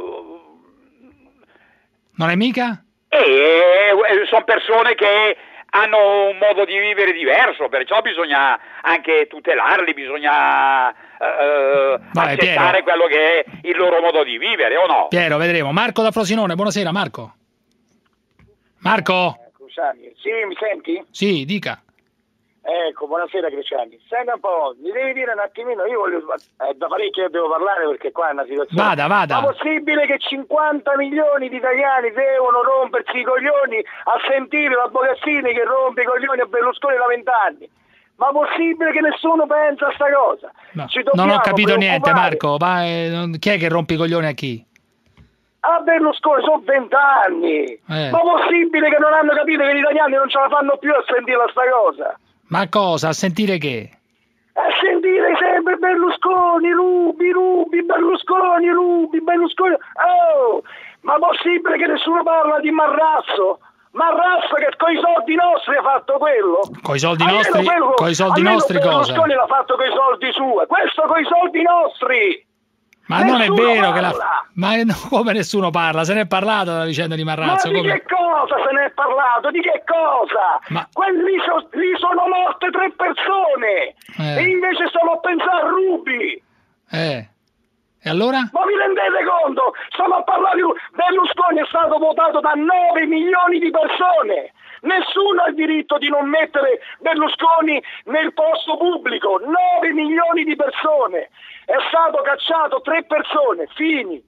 Non è mica? Sono persone che hanno un modo di vivere diverso, perciò bisogna anche tutelarli, bisogna accettare quello che è il loro modo di vivere, o no? Piero, vedremo. Marco da Frosinone, buonasera Marco. Marco? Sì, mi senti? Sì, dica. Ecco, buonasera Cresciani. Senti un po', mi devi dire un attimino, io voglio, da parecchio devo parlare perché qua è una situazione... Vada. Ma possibile che 50 milioni di italiani devono rompersi i coglioni a sentire la Bocassini che rompe i coglioni a Berlusconi da 20 anni? Ma possibile che nessuno pensa a sta cosa? No, non ho capito niente Marco, chi è che rompe i coglioni a chi? A Berlusconi sono 20 anni! Ma possibile che non hanno capito che gli italiani non ce la fanno più a sentire sta cosa? Ma cosa? A sentire che? A sentire sempre Berlusconi, Rubi, Berlusconi, Berlusconi. Oh! Ma possibile che nessuno parla di Marrazzo? Marrazzo che coi soldi nostri ha fatto quello? Coi soldi nostri? Coi soldi nostri cosa? Berlusconi l'ha fatto coi soldi suoi, questo coi soldi nostri! Ma nessuno non è vero parla. Ma come nessuno parla? Se ne è parlato della vicenda di Marrazzo. Ma di che cosa se ne è parlato? Di che cosa? Lì sono morte 3 persone e invece stiamo a pensare a Rubi. E allora? Ma vi rendete conto? Stiamo a parlare di Berlusconi, è stato votato da 9 milioni di persone. Nessuno ha il diritto di non mettere Berlusconi nel posto pubblico. 9 milioni di persone. È stato cacciato 3 persone. Fini.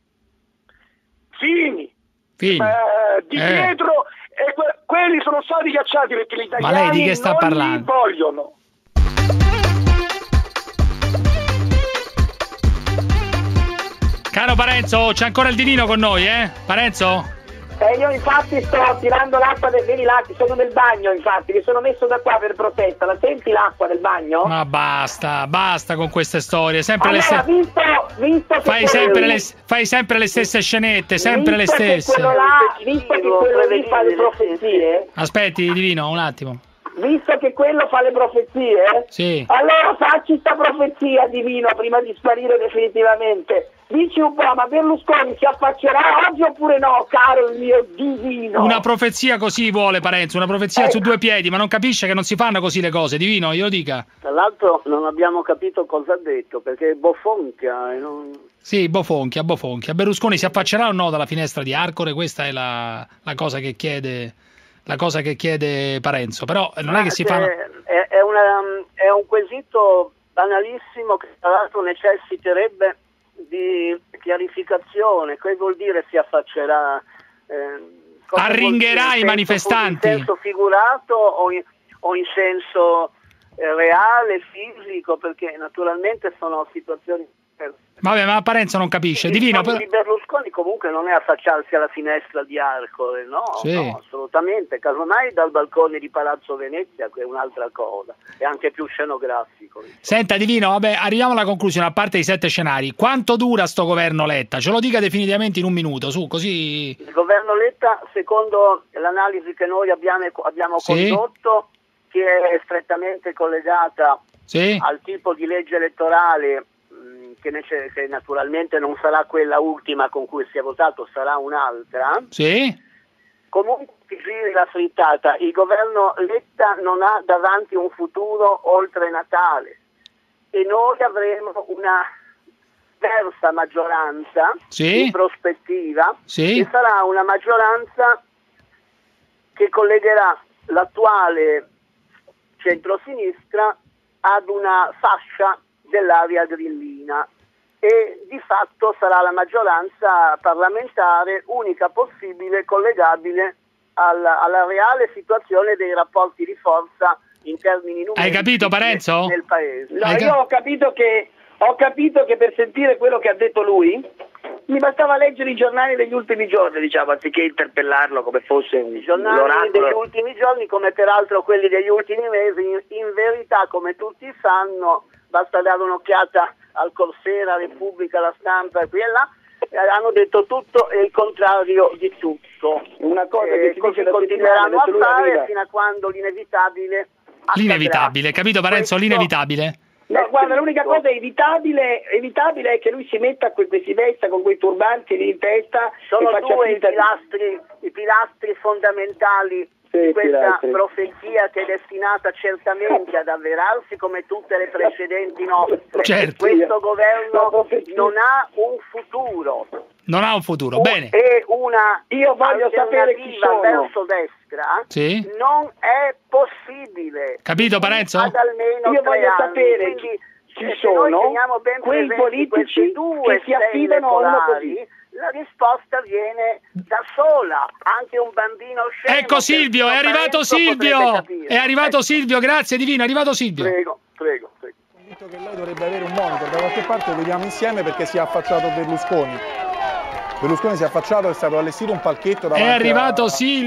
Di Pietro e quelli sono stati cacciati perché gli italiani Ma lei di che sta parlando? Li vogliono. Caro Parenzo, c'è ancora il Divino con noi, Parenzo? Io infatti sto tirando l'acqua vedi là, sono nel bagno infatti, mi sono messo da qua per protesta, la senti l'acqua del bagno? Ma basta con queste storie, sempre allora, le stesse. Visto che fai sempre le stesse scenette, sempre le stesse. Visto che quello lì fa le profezie. Aspetti Divino, un attimo. Visto che quello fa le profezie, sì. Allora facci sta profezia Divino prima di sparire definitivamente. Dici un po', ma Berlusconi si affaccerà oggi oppure no, caro il mio Divino? Una profezia così vuole Parenzo, una profezia su 2 piedi, ma non capisce che non si fanno così le cose, Divino, io lo dica. Tra l'altro non abbiamo capito cosa ha detto, perché bofonchia. Sì, bofonchia. Berlusconi si affaccerà o no dalla finestra di Arcore? Questa è la cosa che chiede... La cosa che chiede Parenzo, però non è che si fa... È un quesito banalissimo che tra l'altro necessiterebbe di chiarificazione. Che vuol dire si affaccerà? Arringherà i manifestanti? In senso figurato o in senso reale, fisico? Perché naturalmente sono situazioni diverse. Vabbè, ma Parenzo non capisce. Divino, di Berlusconi comunque non è affacciarsi alla finestra di Arcore, no, sì. No, assolutamente, casomai dal balcone di Palazzo Venezia, che è un'altra cosa, è anche più scenografico. Senta Divino, vabbè, arriviamo alla conclusione, a parte i 7 scenari. Quanto dura sto governo Letta? Ce lo dica definitivamente in un minuto, su, così... Il governo Letta, secondo l'analisi che noi abbiamo condotto, che è strettamente collegata al tipo di legge elettorale che naturalmente non sarà quella ultima con cui si è votato, sarà un'altra. Sì. Comunque giri la frittata, il governo Letta non ha davanti un futuro oltre Natale e noi avremo una terza maggioranza in prospettiva, che sarà una maggioranza che collegherà l'attuale centrosinistra ad una fascia dell'area grillina e di fatto sarà la maggioranza parlamentare unica possibile collegabile alla reale situazione dei rapporti di forza in termini numerici. Hai capito Parenzo? Nel paese. No, io ho capito che per sentire quello che ha detto lui mi bastava leggere i giornali degli ultimi giorni, diciamo, anziché interpellarlo come fosse un giornali degli ultimi giorni, come peraltro quelli degli ultimi mesi. In verità, come tutti sanno, basta dare un'occhiata al Corsera, Repubblica, La Stampa e qui e là, hanno detto tutto e il contrario di tutto. Una cosa che così continueranno a fare fino a quando l'inevitabile accadrà. L'inevitabile, capito Parenzo? L'inevitabile? No, guarda, l'unica cosa evitabile è che lui si metta si vesta con quei turbanti lì in testa. Sono due i pilastri fondamentali di questa profezia che è destinata certamente ad avverarsi come tutte le precedenti nostre. Certo. Questo governo non ha un futuro. Non ha un futuro, bene. E una Io voglio sapere chi sono. verso destra non è possibile. Capito Parenzo? Ad almeno io voglio sapere chi sono quei politici che si affidano a uno così. La risposta viene da sola, anche un bambino scemo. Ecco Silvio, è arrivato Silvio! È arrivato Silvio, grazie Divino, è arrivato Silvio. Prego. Che lei dovrebbe avere un monitor da qualche parte, lo vediamo insieme perché si è affacciato Berlusconi. Berlusconi si è affacciato, è stato allestito un palchetto davanti. È arrivato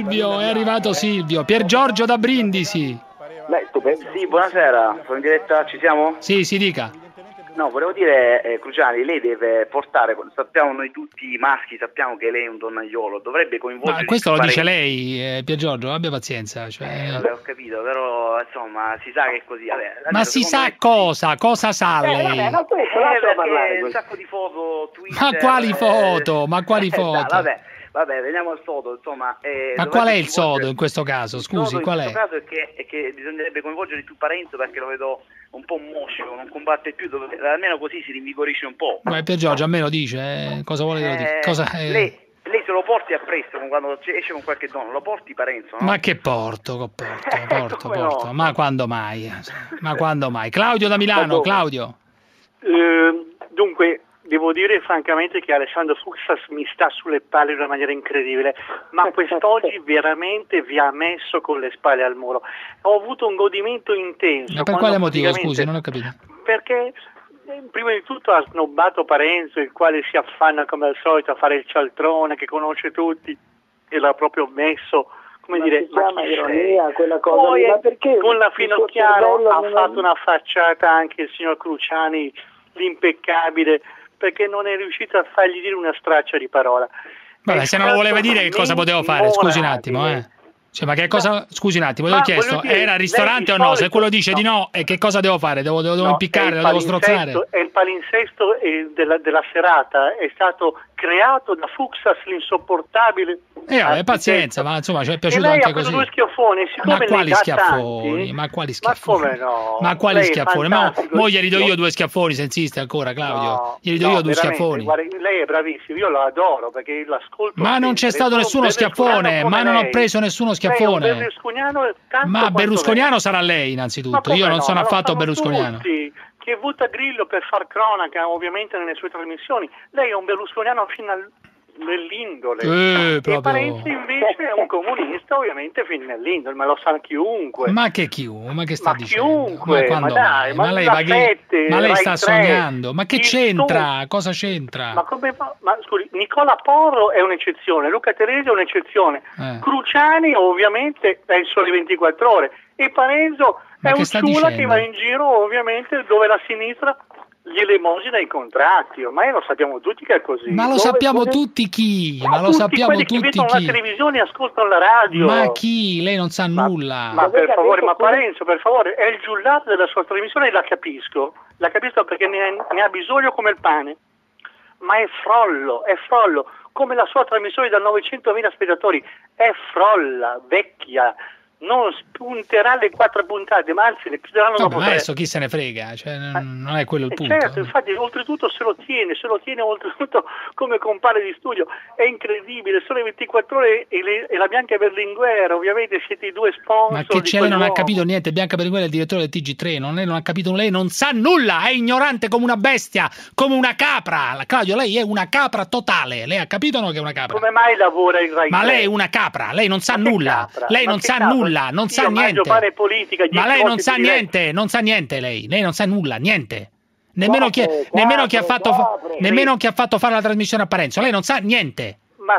Silvio, Pier Giorgio da Brindisi. Sì, buonasera, sono in diretta, ci siamo? Sì, si dica. No, volevo dire, Cruciani, lei deve portare, sappiamo noi tutti maschi, sappiamo che lei è un donnaiolo, dovrebbe coinvolgere... Ma questo lo dice lei, Pier Giorgio, abbia pazienza. Vabbè, ho capito, però insomma si sa che è così. Ma si sa cosa sa lei? Perché un sacco di foto, Twitter... Ma quali foto? Vabbè, veniamo al sodo, insomma... Ma qual è il sodo in questo caso? Scusi, qual è? In questo caso è che bisognerebbe coinvolgere più Parenzo perché lo vedo un po' moscio, non combatte più, almeno così si rinvigorisce un po'. Ma Pier Giorgio a me lo dice, cosa vuole che lo dica? Lei se lo porti appresso quando esce con qualche donna, lo porti Parenzo, no? Ma che porto. No? Ma quando mai? Claudio da Milano, Claudio. Dunque, devo dire francamente che Alessandro Fuksas mi sta sulle palle in una maniera incredibile, ma quest'oggi veramente vi ha messo con le spalle al muro. Ho avuto un godimento intenso. Ma per quale motivo, scusi, non ho capito? Perché prima di tutto ha snobbato Parenzo, il quale si affanna come al solito a fare il cialtrone, che conosce tutti, e l'ha proprio messo... Come ma dire, si chiama ironia quella cosa. Poi, ma perché con la Finocchiaro ha fatto una facciata anche il signor Cruciani, l'impeccabile, perché non è riuscito a fargli dire una straccia di parola. Vabbè, se non lo voleva dire, che cosa potevo fare? Scusi un attimo, Cioè, ma che cosa? Scusi un attimo, io ho chiesto, era al ristorante o no? Se quello dice di no, e che cosa devo fare? Devo impiccare, lo devo strozzare? È il palinsesto della serata, è stato creato da Fuksas, l'insopportabile. Vabbè, pazienza, ma insomma, ci è piaciuto anche così. Due schiaffoni, ma quali schiaffoni? Ma come no? Ma quali schiaffoni? Mo gli ridò io 2 schiaffoni, se insiste ancora, Claudio. No, gli ridò io 2 schiaffoni. Guarda, lei è bravissimo, io la adoro perché l'ascolto. Ma non c'è stato nessuno schiaffone, ma non ho preso nessuno schiaffone. Ma berlusconiano sarà lei innanzitutto, io non sono affatto berlusconiano. Che vota Grillo per far cronaca ovviamente nelle sue trasmissioni, lei è un berlusconiano fino nell'indole, e Parenzo invece è un comunista ovviamente fin nell'indole, ma lo sa chiunque. Ma che chiunque? Ma che sta dicendo? Chiunque, ma dai, ma lei sta sognando, ma che c'entra? Cosa c'entra? Ma come ma scusi, Nicola Porro è un'eccezione, Luca Telesi è un'eccezione, Cruciani ovviamente è il Sole 24 Ore e Parenzo è un ciula che va in giro ovviamente dove la sinistra gli elemosina i contratti, ormai lo sappiamo tutti che è così. Ma lo sappiamo tutti chi? Ma lo sappiamo tutti chi? Quelli che vedono la televisione e ascoltano la radio. Ma chi? Lei non sa nulla. Ma per favore, ma Parenzo, per favore, è il giullato della sua trasmissione e la capisco perché ne ha bisogno come il pane. Ma è frollo, come la sua trasmissione da 900.000 spettatori, è frolla, vecchia. Non spunterà le 4 puntate, ma anzi le chiuderanno dopo 3. Adesso chi se ne frega, cioè, non è quello il punto. Certo, infatti oltretutto se lo tiene oltretutto come compare di studio, è incredibile, Sole 24 Ore e la Bianca Berlinguer, ovviamente siete i 2 sponsor. Ma che c'è, lei non ha capito niente, Bianca Berlinguer è il direttore del TG3, lei non ha capito, lei non sa nulla, è ignorante come una bestia, come una capra. Claudio, lei è una capra totale, lei ha capito o no che è una capra? Come mai lavora in Rai 3? Ma lei è una capra, lei non sa nulla, lei non sa nulla. Non sa niente. Politica, ma lei non sa niente, non sa niente lei non sa nulla, niente. Nemmeno chi ha fatto fare la trasmissione a Parenzo, lei non sa niente.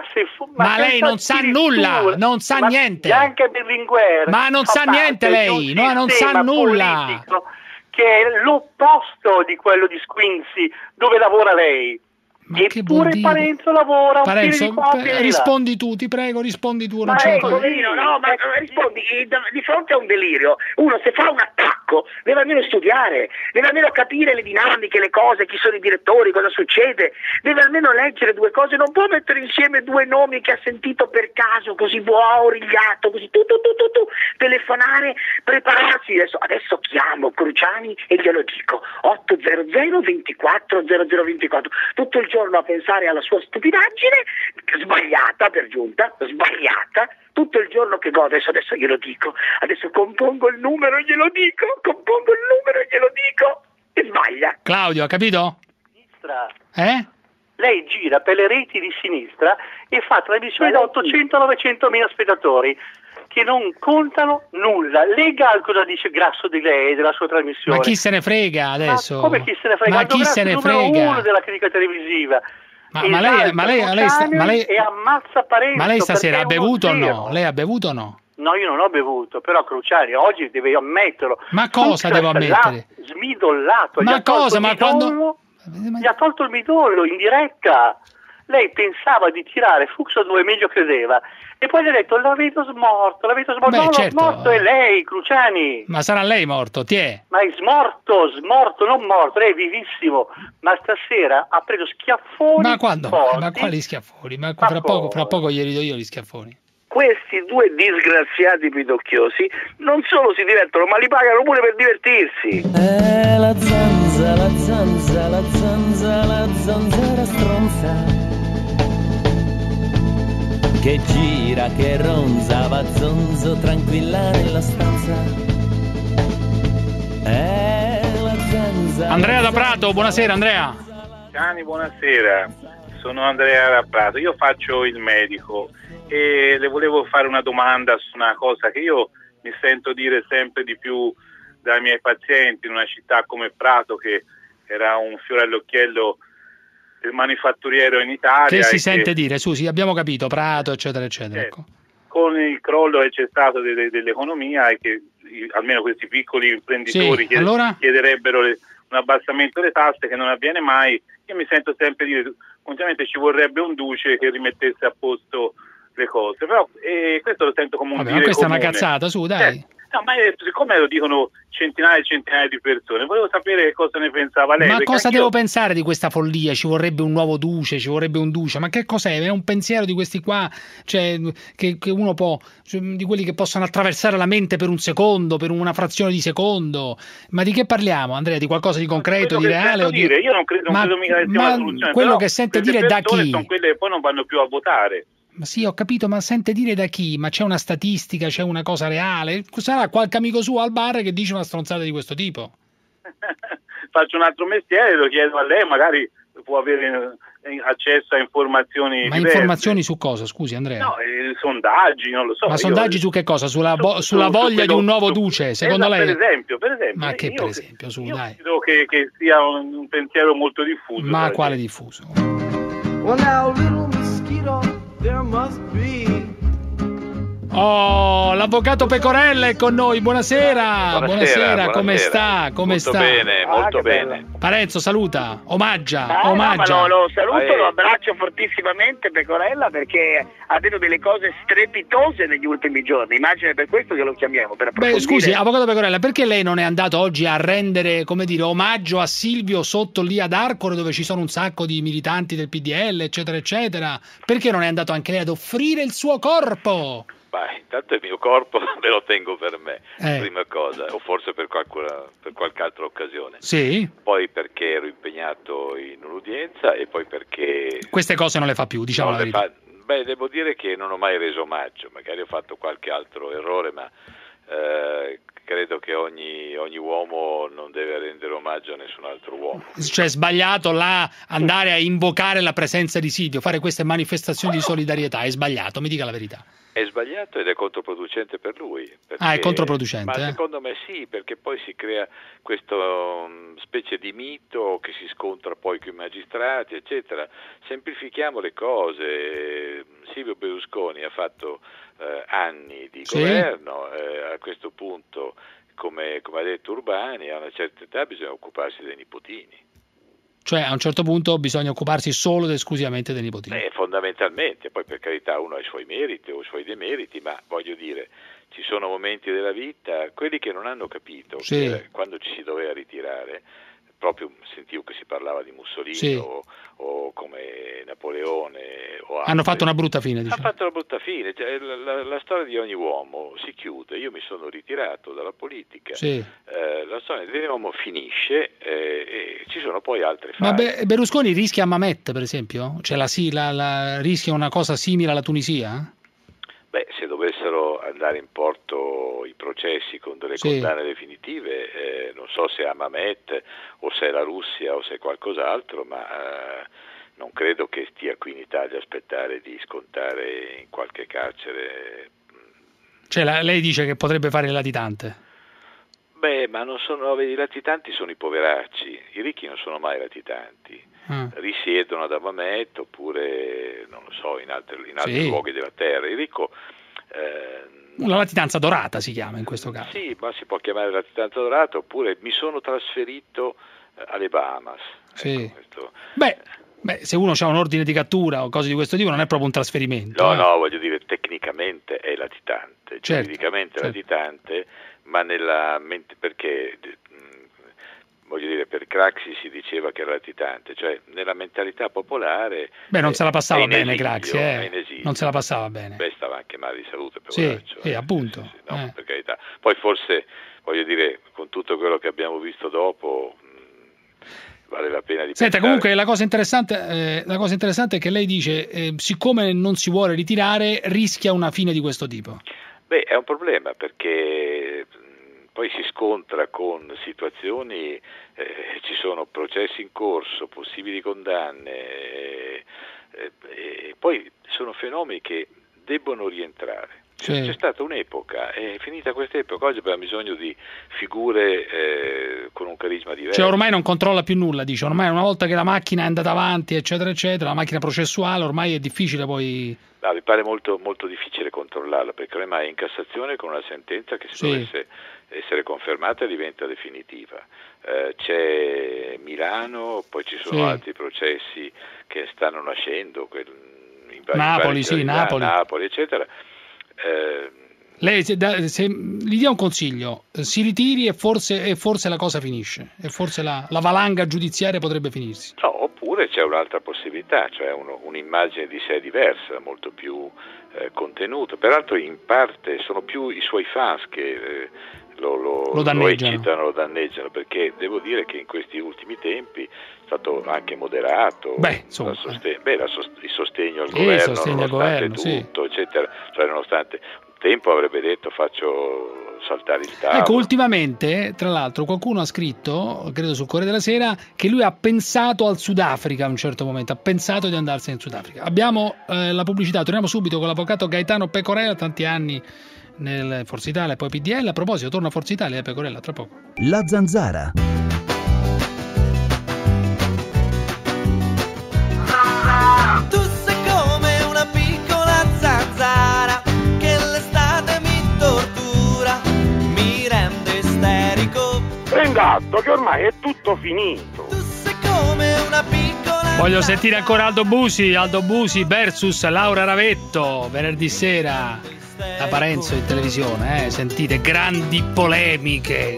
Ma lei non sa nulla, non sa niente. Bianca Berlinguer. Ma non sa niente lei, no, non sa nulla. Che è l'opposto di quello di Squinzi, dove lavora lei. Eppure Parenzo lavora. Parenzo, rispondi tu, ti prego, rispondi tu. Ma poverino, no, ma rispondi, di fronte a un delirio, uno se fa un attacco deve almeno studiare, deve almeno capire le dinamiche, le cose, chi sono i direttori, cosa succede, deve almeno leggere due cose, non può mettere insieme due nomi che ha sentito per caso, così Origliato, così tu, telefonare, prepararsi, adesso chiamo Cruciani e glielo dico, 800 24 0024, tutto il giorno a pensare alla sua stupidaggine, sbagliata per giunta, sbagliata, tutto il giorno che gode, adesso glielo dico, adesso compongo il numero e glielo dico, e sbaglia. Claudio, ha capito? Sinistra. Lei gira per le reti di sinistra e fa trasmissioni da 800-900 mila spettatori che non contano nulla. Lega cosa dice Grasso di lei, della sua trasmissione. Ma chi se ne frega adesso? Ma come chi se ne frega? Ma chi se ne frega? Numero uno della critica televisiva. Ma lei e ammazza Parenzo. Ma lei stasera ha bevuto o no? Lei ha bevuto o no? No, io non ho bevuto, però Cruciani oggi deve ammetterlo. Ma cosa devo ammettere? Smidollato. Ma cosa? Ma quando... Gli ha tolto il midollo in diretta. Lei pensava di tirare Fuchs dove meglio credeva e poi gli ha detto la vedo smorto. Beh, certo. Smorto è lei, Cruciani. Ma sarà lei morto, ti è? Ma è smorto, non morto, lei è vivissimo, ma stasera ha preso schiaffoni. Ma quando? Forti. Ma quali schiaffoni? Ma fra poco gli rido io gli schiaffoni. Questi due disgraziati pidocchiosi non solo si divertono, ma li pagano pure per divertirsi. La zanzara stronza che gira, che ronza, va zonzo tranquilla nella stanza. La zanzara. Andrea da Prato, buonasera Andrea. Gianni, buonasera. Sono Andrea da Prato, io faccio il medico e le volevo fare una domanda su una cosa che io mi sento dire sempre di più dai miei pazienti in una città come Prato, che era un fiore all'occhiello del manifatturiero in Italia. Che si sente dire, sì, abbiamo capito, Prato, eccetera, eccetera. Ecco. Con il crollo che c'è stato dell'economia e che almeno questi piccoli imprenditori chiederebbero un abbassamento delle tasse, che non avviene mai. Io mi sento sempre dire, ovviamente ci vorrebbe un duce che rimettesse a posto le cose, però questo lo sento come un dire comune. Questa è una cazzata, su, dai. No, ma siccome lo dicono centinaia e centinaia di persone, volevo sapere cosa ne pensava lei. Ma cosa devo pensare di questa follia? Ci vorrebbe un nuovo duce, ci vorrebbe un duce, ma che cos'è? È un pensiero di questi qua, cioè, che uno può, di quelli che possono attraversare la mente per un secondo, per una frazione di secondo. Ma di che parliamo, Andrea? Di qualcosa di concreto, di reale? Io non credo mica che sia una soluzione, quello che sente dire da chi? Sono quelle che poi non vanno più a votare. Ma sì, ho capito, ma sente dire da chi? Ma c'è una statistica, c'è una cosa reale? Sarà qualche amico suo al bar che dice una stronzata di questo tipo? Faccio un altro mestiere, lo chiedo a lei, magari può avere accesso a informazioni Ma diverse. Informazioni su cosa, scusi Andrea? No, sondaggi, non lo so. Ma sondaggi su che cosa? Sulla voglia di un nuovo duce, secondo lei? Per esempio. Ma che per esempio, su, dai. Credo che sia un pensiero molto diffuso. Ma quale diffuso? Well, now, little mosquito, there must be. Oh, l'avvocato Pecorella è con noi, buonasera, come sta? Molto bene. Parenzo saluta, omaggia. No, ma lo saluto, lo abbraccio fortissimamente Pecorella, perché ha detto delle cose strepitose negli ultimi giorni, immagino per questo che lo chiamiamo, per approfondire. Beh, scusi, avvocato Pecorella, perché lei non è andato oggi a rendere, come dire, omaggio a Silvio sotto lì ad Arcore, dove ci sono un sacco di militanti del PDL, eccetera, eccetera? Perché non è andato anche lei ad offrire il suo corpo? Beh, intanto il mio corpo me lo tengo per me, prima cosa, o forse per qualche altra occasione. Sì. Poi perché ero impegnato in un'udienza e poi perché... Queste cose non le fa più, diciamo la verità. Beh, devo dire che non ho mai reso omaggio, magari ho fatto qualche altro errore, ma credo che ogni uomo non deve rendere omaggio a nessun altro uomo. Cioè, è sbagliato là andare a invocare la presenza di Silvio, fare queste manifestazioni di solidarietà, è sbagliato, mi dica la verità. È sbagliato ed è controproducente per lui. Perché, è controproducente? Ma secondo me sì, perché poi si crea questa specie di mito che si scontra poi con i magistrati, eccetera. Semplifichiamo le cose. Silvio Berlusconi ha fatto anni di governo, a questo punto, come ha detto Urbani, a una certa età bisogna occuparsi dei nipotini. Cioè a un certo punto bisogna occuparsi solo ed esclusivamente dei nipotini. Fondamentalmente, poi per carità uno ha i suoi meriti o i suoi demeriti, ma voglio dire, ci sono momenti della vita, quelli che non hanno capito, che quando ci si doveva ritirare, proprio sentivo che si parlava di Mussolini o come Napoleone o altri. Hanno fatto una brutta fine, diciamo. Hanno fatto una brutta fine, cioè, la storia di ogni uomo si chiude, io mi sono ritirato dalla politica, la storia di ogni uomo finisce e ci sono poi altre fasi. Ma Berlusconi rischia Mamet, per esempio? Cioè rischia una cosa simile alla Tunisia? Beh, se dovessero andare in porto i processi con delle condanne definitive, non so se è a Mamet o se è la Russia o se è qualcos'altro, ma non credo che stia qui in Italia a aspettare di scontare in qualche carcere. Cioè lei dice che potrebbe fare il latitante? Beh, ma non sono, i latitanti sono i poveracci, i ricchi non sono mai latitanti. Risiedono ad Mamet oppure non lo so in altri luoghi della terra. Il ricco una latitanza dorata si chiama in questo caso. Sì, ma si può chiamare latitanza dorata, oppure mi sono trasferito alle Bahamas. Ecco, Beh, se uno ha un ordine di cattura o cose di questo tipo non è proprio un trasferimento. No, voglio dire, tecnicamente è latitante, giuridicamente è latitante, ma nella mente, perché voglio dire, per Craxi si diceva che era latitante, cioè nella mentalità popolare. Non se la passava bene Craxi, non se la passava bene. Stava anche male di salute, poveraccio. Appunto. Per carità. Poi forse, voglio dire, con tutto quello che abbiamo visto dopo, vale la pena di Senta, comunque la cosa interessante è che lei dice, siccome non si vuole ritirare, rischia una fine di questo tipo. È un problema, perché poi si scontra con situazioni, ci sono processi in corso, possibili condanne, e poi sono fenomeni che debbono rientrare. C'è stata un'epoca, è finita questa epoca, oggi abbiamo bisogno di figure con un carisma diverso. Cioè ormai non controlla più nulla, dice, ormai una volta che la macchina è andata avanti, eccetera, eccetera, la macchina processuale, ormai è difficile poi... mi pare molto, molto difficile controllarla, perché ormai è in Cassazione con una sentenza che se dovesse essere confermata diventa definitiva. C'è Milano, poi ci sono altri processi che stanno nascendo, Napoli, Napoli, eccetera. Lei gli dia un consiglio, si ritiri e forse la cosa finisce, e forse la valanga giudiziaria potrebbe finirsi. Oppure c'è un'altra possibilità, cioè un'immagine di sé diversa, molto più contenuta. Peraltro in parte sono più i suoi fans che lo eccitano, lo danneggiano, perché devo dire che in questi ultimi tempi è stato anche moderato il sostegno al governo, nonostante tutto, eccetera. Cioè, nonostante un tempo avrebbe detto faccio saltare il tavolo. Ecco, ultimamente, tra l'altro, qualcuno ha scritto, credo sul Corriere della Sera, che lui ha pensato al Sudafrica a un certo momento, ha pensato di andarsene in Sudafrica. Abbiamo la pubblicità, torniamo subito con l'avvocato Gaetano Pecorella, tanti anni nel Forza Italia e poi PDL. A proposito, torna a Forza Italia e Pecorella tra poco. La Zanzara. Tu sei come una piccola zanzara che l'estate mi tortura, mi rende isterico. Prenda atto che ormai è tutto finito. Tu sei come una piccola. Voglio sentire ancora Aldo Busi versus Laura Ravetto venerdì sera da Parenzo in televisione, sentite, grandi polemiche.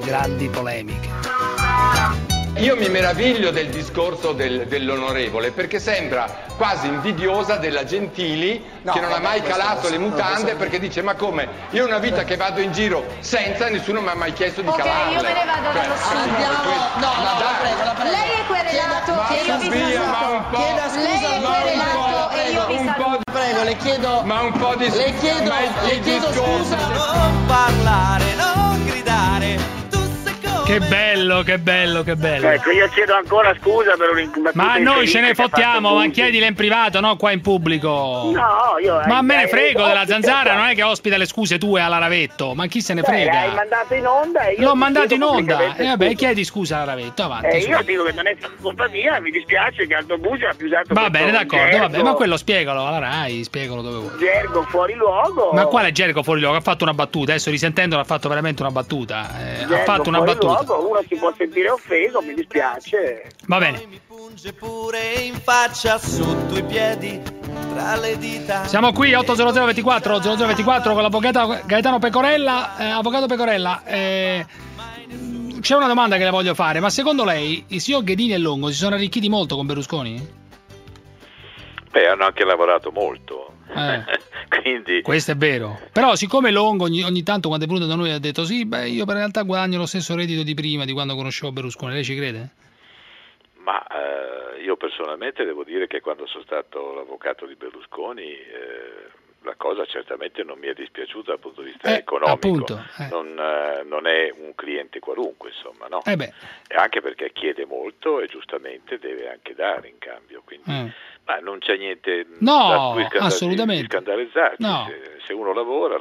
Io mi meraviglio del discorso dell'onorevole, perché sembra quasi invidiosa della Gentili, che non ha mai calato le mutande, perché dice ma come, io ho una vita che vado in giro senza, nessuno mi ha mai chiesto di calarle. Io me ne vado dallo studio. La prego. Lei è querelato e io vi saluto. Lei è querelato e io vi saluto. Prego, le chiedo, ma un po' di le chiedo scusa. Non parlare, non gridare. Che bello. Ecco, io chiedo ancora scusa per un ma noi ce ne fottiamo, ma chiedile in privato, no qua in pubblico. No, io ma me ne frego della Zanzara, non è che ospita le scuse tue alla Ravetto, ma chi se ne frega? L'hai mandato in onda e io l'ho mandato in onda. E vabbè, chiedi scusa alla Ravetto, avanti. Io dico che non è colpa mia, mi dispiace che Aldo Busi ha più usato. Va bene, d'accordo, vabbè, ma quello spiegalo alla Rai, spiegalo dove vuoi. Gergo fuori luogo. Ma quale Gergo fuori luogo? Ha fatto una battuta, adesso risentendola ha fatto veramente una battuta. Ha fatto una battuta. assoluto. uno si può sentire offeso, mi dispiace. Va bene. Mi punge pure in faccia, sotto i piedi, tra le dita. Siamo qui 80024 0024 con l'avvocato Gaetano Pecorella. Avvocato Pecorella, c'è una domanda che le voglio fare, ma secondo lei i signor Ghedini e Longo si sono arricchiti molto con Berlusconi? Beh, hanno anche lavorato molto. Quindi... Questo è vero. Però siccome Longo ogni tanto quando è venuto da noi ha detto sì, beh, io per realtà guadagno lo stesso reddito di prima, di quando conoscevo Berlusconi, lei ci crede? Ma io personalmente devo dire che quando sono stato l'avvocato di Berlusconi la cosa certamente non mi è dispiaciuta dal punto di vista economico. Appunto, non è un cliente qualunque, insomma, no? E anche perché chiede molto e giustamente deve anche dare in cambio, quindi ma non c'è niente no, da cui assolutamente. di scandalizzarsi. No. Se uno lavora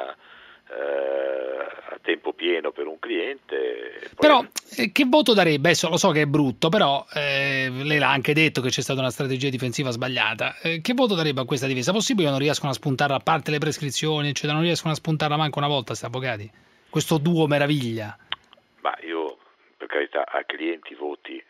a tempo pieno per un cliente. Però che voto darebbe? Adesso lo so che è brutto, però lei l'ha anche detto che c'è stata una strategia difensiva sbagliata. Che voto darebbe a questa difesa? Possibile che non riescono a spuntarla, a parte le prescrizioni, eccetera, non riescono a spuntarla manco una volta questi avvocati? Questo duo meraviglia. Ma io, per carità, a clienti voti,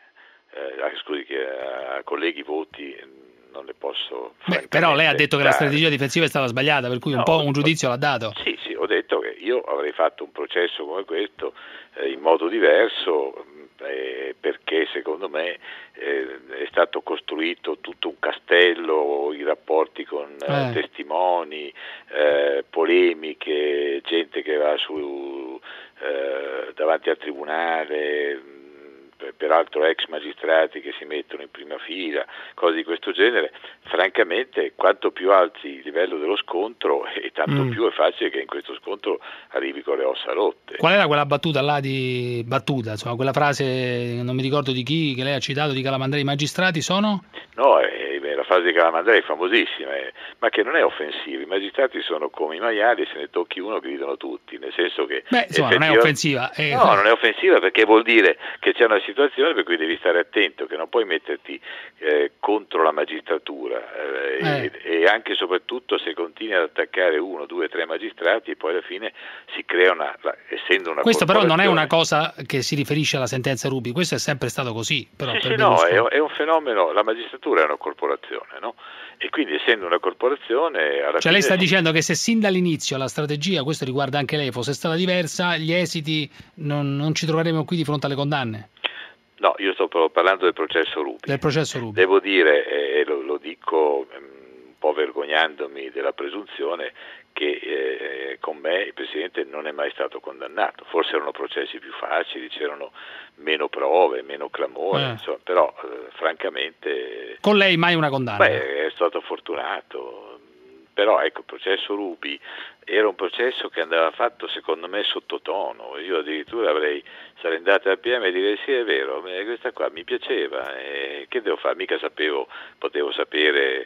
a colleghi voti non le posso. Però lei ha detto che la strategia difensiva è stata sbagliata, per cui un po' un giudizio l'ha dato. Sì, ho detto che io avrei fatto un processo come questo in modo diverso, perché secondo me è stato costruito tutto un castello, i rapporti con testimoni, polemiche, gente che va davanti al tribunale, peraltro ex magistrati che si mettono in prima fila, cose di questo genere. Francamente, quanto più alzi il livello dello scontro, e tanto più è facile che in questo scontro arrivi con le ossa rotte. Qual era quella battuta là insomma, quella frase, non mi ricordo di chi, che lei ha citato, di Calamandrei, i magistrati sono? No, la frase di Calamandrei è famosissima, ma che non è offensiva. I magistrati sono come i maiali, se ne tocchi uno gridano tutti, nel senso che... Beh, insomma, non è offensiva. No, non è offensiva perché vuol dire che c'è una situazione per cui devi stare attento, che non puoi metterti contro la magistratura e anche e soprattutto se continui ad attaccare 1, 2, 3 magistrati e poi alla fine si crea essendo una Questo però non è una cosa che si riferisce alla sentenza Ruby, questo è sempre stato così. Però sì, no, è un fenomeno, la magistratura è una corporazione, no? E quindi essendo una corporazione alla fine... lei sta dicendo che se sin dall'inizio la strategia, questo riguarda anche lei, fosse stata diversa, gli esiti non ci troveremo qui di fronte alle condanne? No, io sto parlando del processo Ruby. Del processo Ruby. Devo dire, e lo dico un po' vergognandomi della presunzione, che con me il Presidente non è mai stato condannato. Forse erano processi più facili, c'erano meno prove, meno clamore, insomma, però francamente... Con lei mai una condanna? Beh, è stato fortunato. Però ecco, il processo Ruby era un processo che andava fatto secondo me sottotono. Io addirittura sarei andato al PM e dire sì, è vero, questa qua mi piaceva, che devo fare? Mica potevo sapere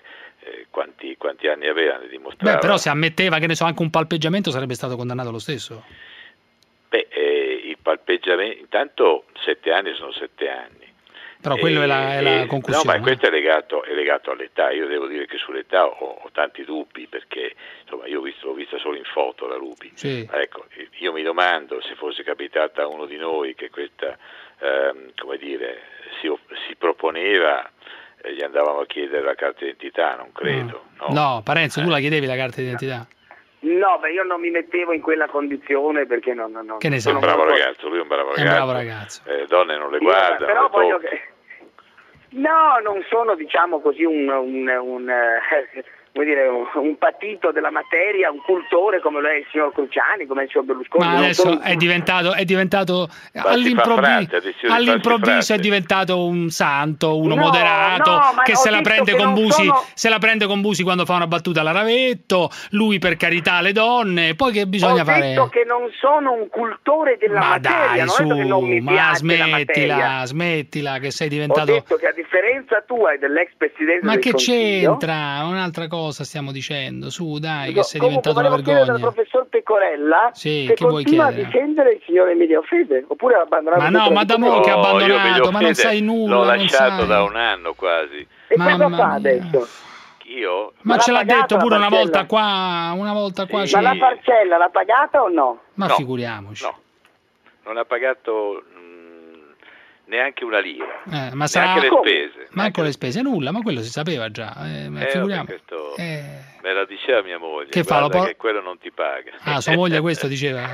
quanti anni aveva, ne dimostrava. Beh, però se ammetteva, che ne so, anche un palpeggiamento sarebbe stato condannato lo stesso. Beh, il palpeggiamento, intanto 7 anni sono 7 anni. Però quello è la concussione. No, ma questo è legato all'età. Io devo dire che sull'età ho tanti dubbi, perché insomma io l'ho vista solo in foto la Ruby. Sì. Ecco, io mi domando se fosse capitata a uno di noi che questa, come dire, si proponeva, gli andavamo a chiedere la carta d'identità, non credo. No, Parenzo, tu la chiedevi la carta d'identità? No, beh, io non mi mettevo in quella condizione perché non che ne sai? Lui è un bravo ragazzo. Donne non le guardano. Però voglio che... No, non sono, diciamo così, un patito della materia, un cultore come lo è il signor Cruciani, come il signor Berlusconi. Ma adesso è diventato all'improvviso è diventato un santo, uno moderato, che se la prende con Busi quando fa una battuta alla Ravetto, lui per carità le donne, poi che bisogna fare? Ho detto che non sono un cultore della materia, non ho detto che non mi piace la materia. Smettila, che sei diventato... Ho detto che a differenza tua e dell'ex Presidente del Consiglio... Ma che c'entra? Un'altra cosa stiamo dicendo, su dai, che sei diventato una vergogna. Volevo chiedere al professor Pecorella se che continua a difendere il signor Emilio Fede, oppure ha abbandonato. Ma no, ma da mo' che ha abbandonato, ma non sai nulla. L'ho lasciato da un anno quasi. E cosa fa adesso? Io? Ma ce l'ha detto pure una volta qua. Sì. Ma la parcella l'ha pagata o no? Ma figuriamoci. No. non ha pagato neanche una lira, ma sarà... neanche le spese. Manco le spese, nulla, ma quello si sapeva già. Figuriamo. Questo me la diceva mia moglie, che fa, che quello non ti paga. Ah, sua moglie questo diceva.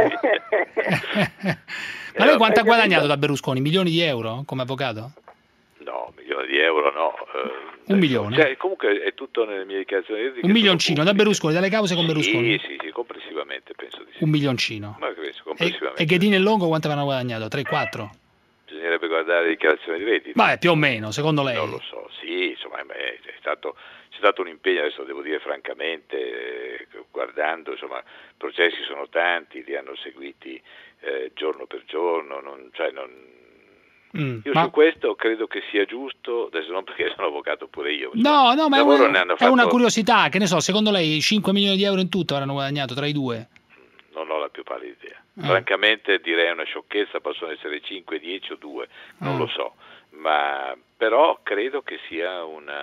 Ma lei quanto ha guadagnato da Berlusconi? Milioni di euro come avvocato? No, milioni di euro no. 1 milione? Cioè, comunque è tutto nelle mie dichiarazioni. Un milioncino da Berlusconi, dalle cause con Berlusconi? Sì, complessivamente penso di sì. 1 milioncino. Ma penso, complessivamente. E Ghedini e Longo quanto avranno guadagnato? 3-4? Bisognerebbe guardare le dichiarazioni di reddito. Beh, più o meno, secondo lei? Non lo so, sì, insomma, c'è stato un impegno, adesso devo dire francamente, guardando, insomma, processi sono tanti, li hanno seguiti giorno per giorno, io su questo credo che sia giusto, adesso non perché sono avvocato pure io. No, ma è una curiosità, che ne so, secondo lei 5 milioni di euro in tutto avranno guadagnato tra i due? Non ho la più pallida idea. Francamente direi una sciocchezza, possono essere 5, 10 o 2, non lo so, ma però credo che sia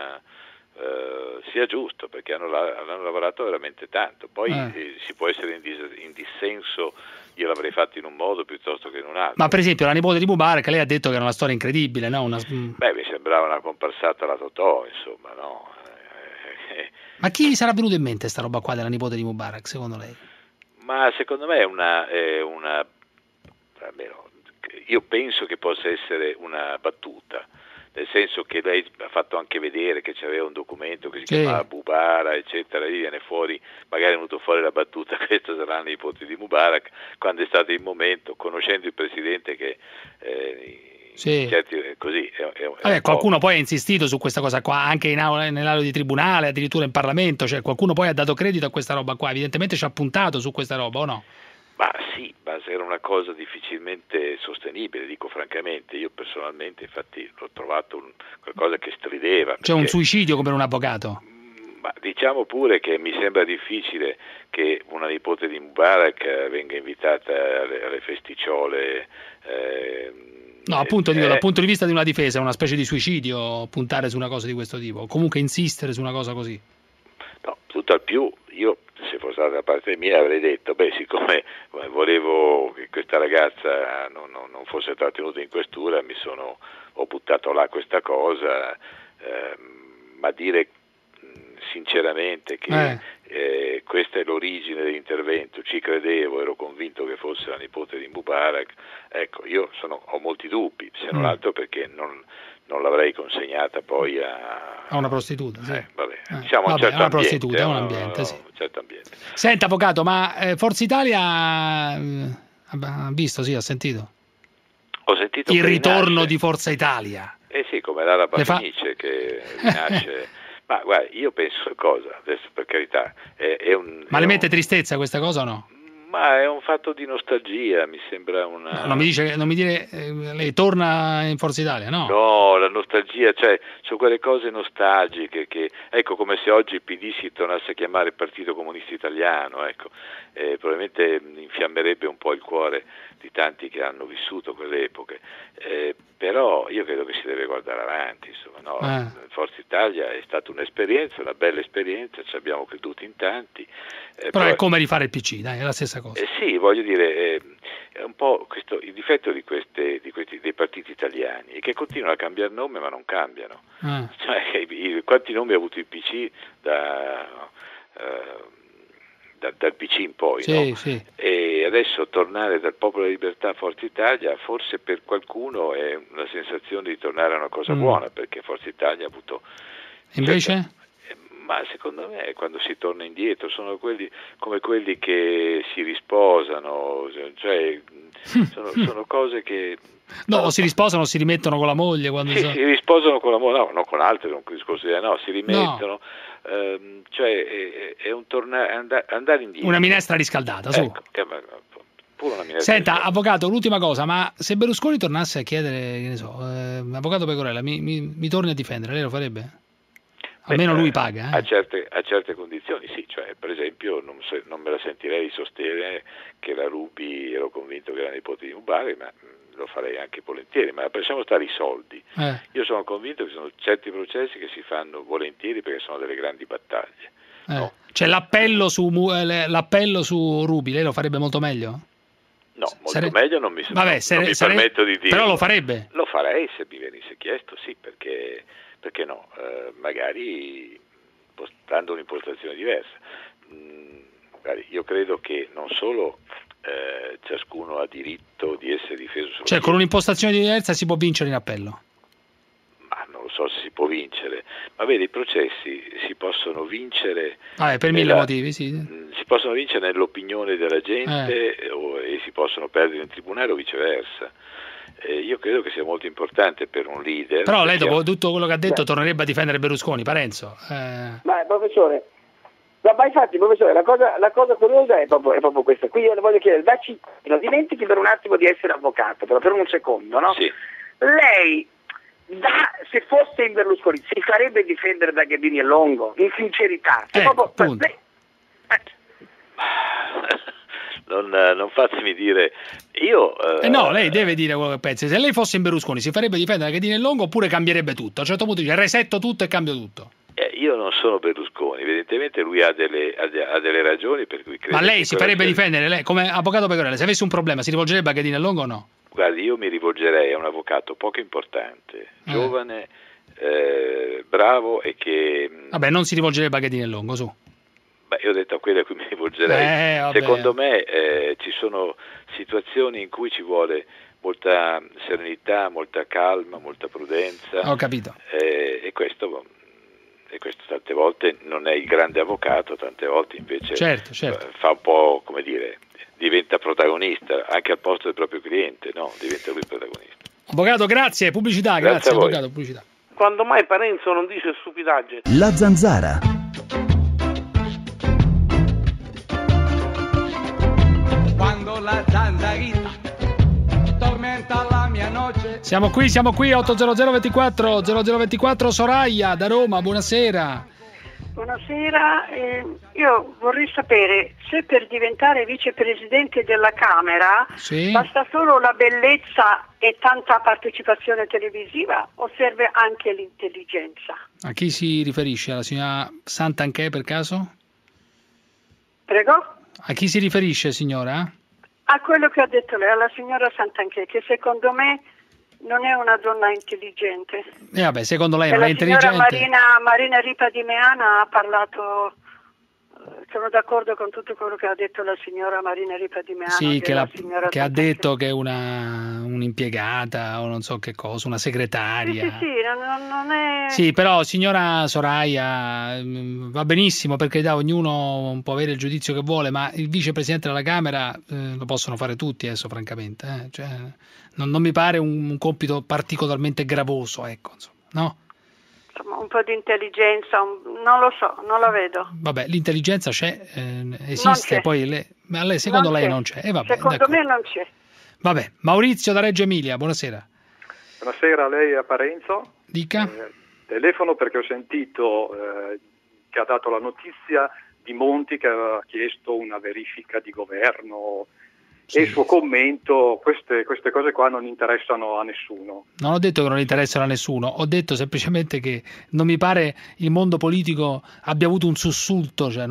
sia giusto, perché hanno lavorato veramente tanto. Poi si può essere in dissenso, io l'avrei fatto in un modo piuttosto che in un altro. Ma per esempio la nipote di Mubarak, lei ha detto che era una storia incredibile, no? Beh, mi sembrava una comparsata alla Totò, insomma, no? Ma chi gli sarà venuto in mente sta roba qua della nipote di Mubarak, secondo lei? Ma secondo me è una almeno, io penso che possa essere una battuta, nel senso che lei ha fatto anche vedere che c'aveva un documento che si chiamava Bubara, eccetera, lì viene fuori, magari è venuto fuori la battuta, questo sarà la nipote di Mubarak, quando è stato il momento, conoscendo il Presidente che così qualcuno poi ha insistito su questa cosa qua, anche nell'aula di tribunale, addirittura in Parlamento, cioè qualcuno poi ha dato credito a questa roba qua, evidentemente ci ha puntato su questa roba, o no? Ma sì, ma era una cosa difficilmente sostenibile, dico francamente. Io personalmente, infatti, l'ho trovato qualcosa che strideva. Cioè un suicidio come un avvocato? Ma diciamo pure che mi sembra difficile che una nipote di Mubarak venga invitata alle festicciole. No, appunto dico, dal punto di vista di una difesa è una specie di suicidio puntare su una cosa di questo tipo, comunque insistere su una cosa così. No, tutto al più, io se fosse stata da parte mia avrei detto, siccome volevo che questa ragazza non fosse trattenuta in questura, ho buttato là questa cosa, ma dire sinceramente che questa è l'origine dell'intervento, ci credevo, ero convinto che fosse la nipote di Mubarak, ecco, io ho molti dubbi, se non altro perché non l'avrei consegnata poi a una prostituta, sì. Diciamo un certo una ambiente, prostituta, un ambiente, sì. Un certo ambiente. Senta, avvocato, ma Forza Italia ha visto, ha sentito? Ho sentito il ritorno di Forza Italia. Sì, come l'Araba Fenice che rinasce. Ma guarda, io penso cosa, adesso per carità, ma le mette tristezza questa cosa o no? Ma è un fatto di nostalgia, mi sembra una... Non mi dire lei torna in Forza Italia, no? No, la nostalgia, cioè, sono quelle cose nostalgiche che, ecco, come se oggi il PD si tornasse a chiamare Partito Comunista Italiano, ecco, probabilmente infiammerebbe un po' il cuore di tanti che hanno vissuto quelle epoche, però io credo che si deve guardare avanti, insomma, no? Forza Italia è stata un'esperienza, una bella esperienza, ci abbiamo creduto in tanti. Però è come rifare il PC, dai, è la stessa cosa. Sì, voglio dire, è un po' il difetto dei partiti italiani, è che continuano a cambiare nome ma non cambiano. Cioè, quanti nomi ha avuto il PC dal PC in poi, no? Sì. E adesso tornare dal Popolo della Libertà a Forza Italia forse per qualcuno è una sensazione di tornare a una cosa buona, perché Forza Italia ha avuto... Invece? Ma secondo me quando si torna indietro sono come quelli che si risposano, cioè sono cose che... No, si risposano, si rimettono con la moglie quando si risposano con la moglie, no, non con altre, non con discorso di no, si rimettono, cioè è un andare indietro. Una minestra riscaldata, su. Ecco, pure una minestra Senta, riscaldata. avvocato, l'ultima cosa, ma se Berlusconi tornasse a chiedere, che ne so, avvocato Pecorella, mi torni a difendere, lei lo farebbe? Almeno lui paga. A certe condizioni sì, cioè per esempio non me la sentirei sostenere che la Ruby, ero convinto che era nipote di Mubarak, ma lo farei anche volentieri, ma lasciamo stare i soldi. Io sono convinto che sono certi processi che si fanno volentieri perché sono delle grandi battaglie. No? C'è l'appello su Ruby, lei lo farebbe molto meglio? No, molto meglio non mi permetto di dire. Però lo farebbe? Lo farei se mi venisse chiesto, sì, perché no? Magari dando un'impostazione diversa. Io credo che non solo ciascuno ha diritto di essere difeso solo. Cioè, con un'impostazione diversa si può vincere in appello? Ma non lo so se si può vincere, ma vedi, i processi si possono vincere per mille motivi, sì. Si possono vincere nell'opinione della gente e si possono perdere in tribunale o viceversa. Io credo che sia molto importante per un leader. Però lei, dopo tutto quello che ha detto, tornerebbe a difendere Berlusconi, Parenzo. Ma professore, ma infatti, professore, la cosa curiosa è proprio questa. Qui io le voglio chiedere, non dimentichi per un attimo di essere avvocato, però per un secondo, no? Sì. Lei, se fosse in Berlusconi, si farebbe difendere da Ghedini e Longo, in sincerità? Non fatemi dire io no, lei deve dire quello che pensa. Se lei fosse in Berlusconi si farebbe difendere da Ghedini e Longo oppure cambierebbe tutto? A un certo punto dice resetto tutto e cambio tutto. Io non sono Berlusconi, evidentemente lui ha delle ragioni per cui credo. Ma lei si farebbe difendere, lei come avvocato Pecorella, se avesse un problema si rivolgerebbe a Ghedini e Longo o no? Guardi, io mi rivolgerei a un avvocato poco importante, giovane, bravo e che... Vabbè, non si rivolgerebbe a Ghedini e Longo, su. Io ho detto a quelli a cui mi rivolgerei. Secondo me ci sono situazioni in cui ci vuole molta serenità, molta calma, molta prudenza. Ho capito. E questo tante volte non è il grande avvocato, tante volte invece certo. Fa un po', come dire, diventa protagonista anche al posto del proprio cliente, no? Diventa lui protagonista. Avvocato, grazie. Pubblicità, grazie avvocato, pubblicità. Quando mai Parenzo non dice stupidaggine? La Zanzara. Quando la zanzarita tormenta la mia noce. Siamo qui 80024 Soraya da Roma, buonasera. Buonasera, io vorrei sapere se per diventare vicepresidente della Camera basta solo la bellezza e tanta partecipazione televisiva o serve anche l'intelligenza? A chi si riferisce? Alla signora Santanchè per caso? Prego? A chi si riferisce, signora? A quello che ha detto lei, alla signora Santanchè, che secondo me non è una donna intelligente. Vabbè, secondo lei non è intelligente? La signora Marina Ripa di Meana ha parlato, sono d'accordo con tutto quello che ha detto la signora Marina Ripa di Meana. Sì, che ha detto che è un'impiegata o non so che cosa, una segretaria. Sì, non è... Sì, però signora Soraya va benissimo, perché ognuno può avere il giudizio che vuole, ma il vicepresidente della Camera lo possono fare tutti adesso, francamente. Cioè, non mi pare un compito particolarmente gravoso, ecco, insomma, no? Insomma, un po' di intelligenza, non lo so, non la vedo. Vabbè, l'intelligenza c'è, esiste, poi ma lei, secondo lei non c'è? Vabbè, secondo me non c'è. Vabbè, Maurizio da Reggio Emilia, buonasera. Buonasera, lei è Parenzo. Dica. Telefono perché ho sentito che ha dato la notizia di Monti che aveva chiesto una verifica di governo. Sì. E il suo commento, queste cose qua non interessano a nessuno. Non ho detto che non interessano a nessuno, ho detto semplicemente che non mi pare il mondo politico abbia avuto un sussulto, cioè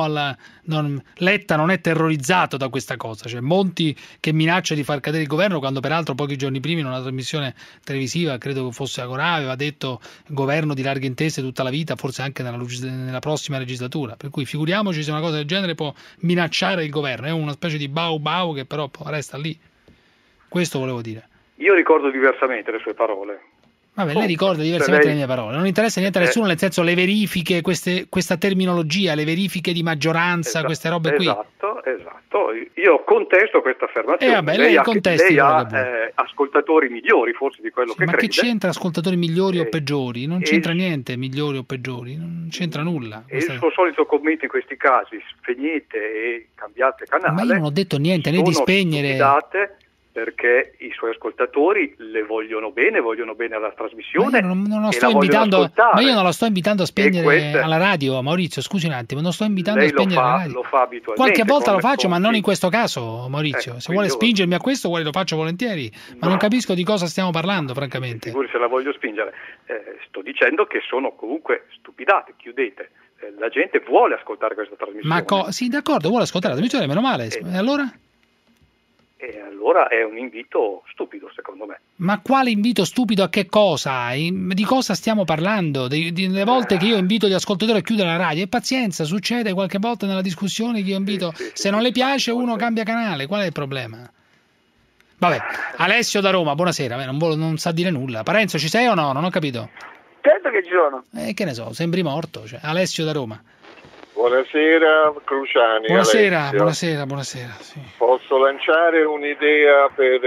Letta non è terrorizzato da questa cosa, cioè Monti che minaccia di far cadere il governo, quando peraltro pochi giorni prima in una trasmissione televisiva, credo che fosse Agorà, aveva detto governo di larghe intese tutta la vita, forse anche nella prossima legislatura, per cui figuriamoci se una cosa del genere può minacciare il governo, è una specie di bau che però resta lì. Questo volevo dire. Io ricordo diversamente le sue parole. Vabbè, lei ricorda diversamente le mie parole. Non interessa niente a nessuno, nel senso le verifiche, questa terminologia, le verifiche di maggioranza, queste robe qui. Esatto. Io contesto questa affermazione. Vabbè, lei ha ascoltatori migliori forse di quello che crede. Ma che c'entra ascoltatori migliori o peggiori? Non c'entra niente, migliori o peggiori, non c'entra nulla. E il suo solito commento in questi casi, spegnete e cambiate canale. Ma io non ho detto niente, né di spegnere. Perché i suoi ascoltatori le vogliono bene alla trasmissione. Ma io non lo sto invitando, ma io non lo sto invitando a spegnere alla radio, Maurizio, scusi un attimo, non sto invitando a spegnere alla radio. Lo fa abitualmente. Qualche volta lo faccio, ma non in questo caso, Maurizio. Se vuole spingermi a questo, lo faccio volentieri, ma non capisco di cosa stiamo parlando, francamente. Figuri se la voglio spingere. Sto dicendo che sono comunque stupidate, chiudete. La gente vuole ascoltare questa trasmissione. Sì, d'accordo, vuole ascoltare la trasmissione, meno male. Allora? E allora è un invito stupido, secondo me. Ma quale invito stupido a che cosa? Di cosa stiamo parlando? Delle volte che io invito gli ascoltatori a chiudere la radio, e pazienza, succede qualche volta nella discussione che io invito, se non le piace uno cambia canale, qual è il problema? Vabbè, Alessio da Roma, buonasera, non sa dire nulla. Parenzo, ci sei o no? Non ho capito. Certo che ci sono. Che ne so, sembri morto. Alessio da Roma. Buonasera Cruciani. Buonasera, Alessio. buonasera. Sì. Posso lanciare un'idea per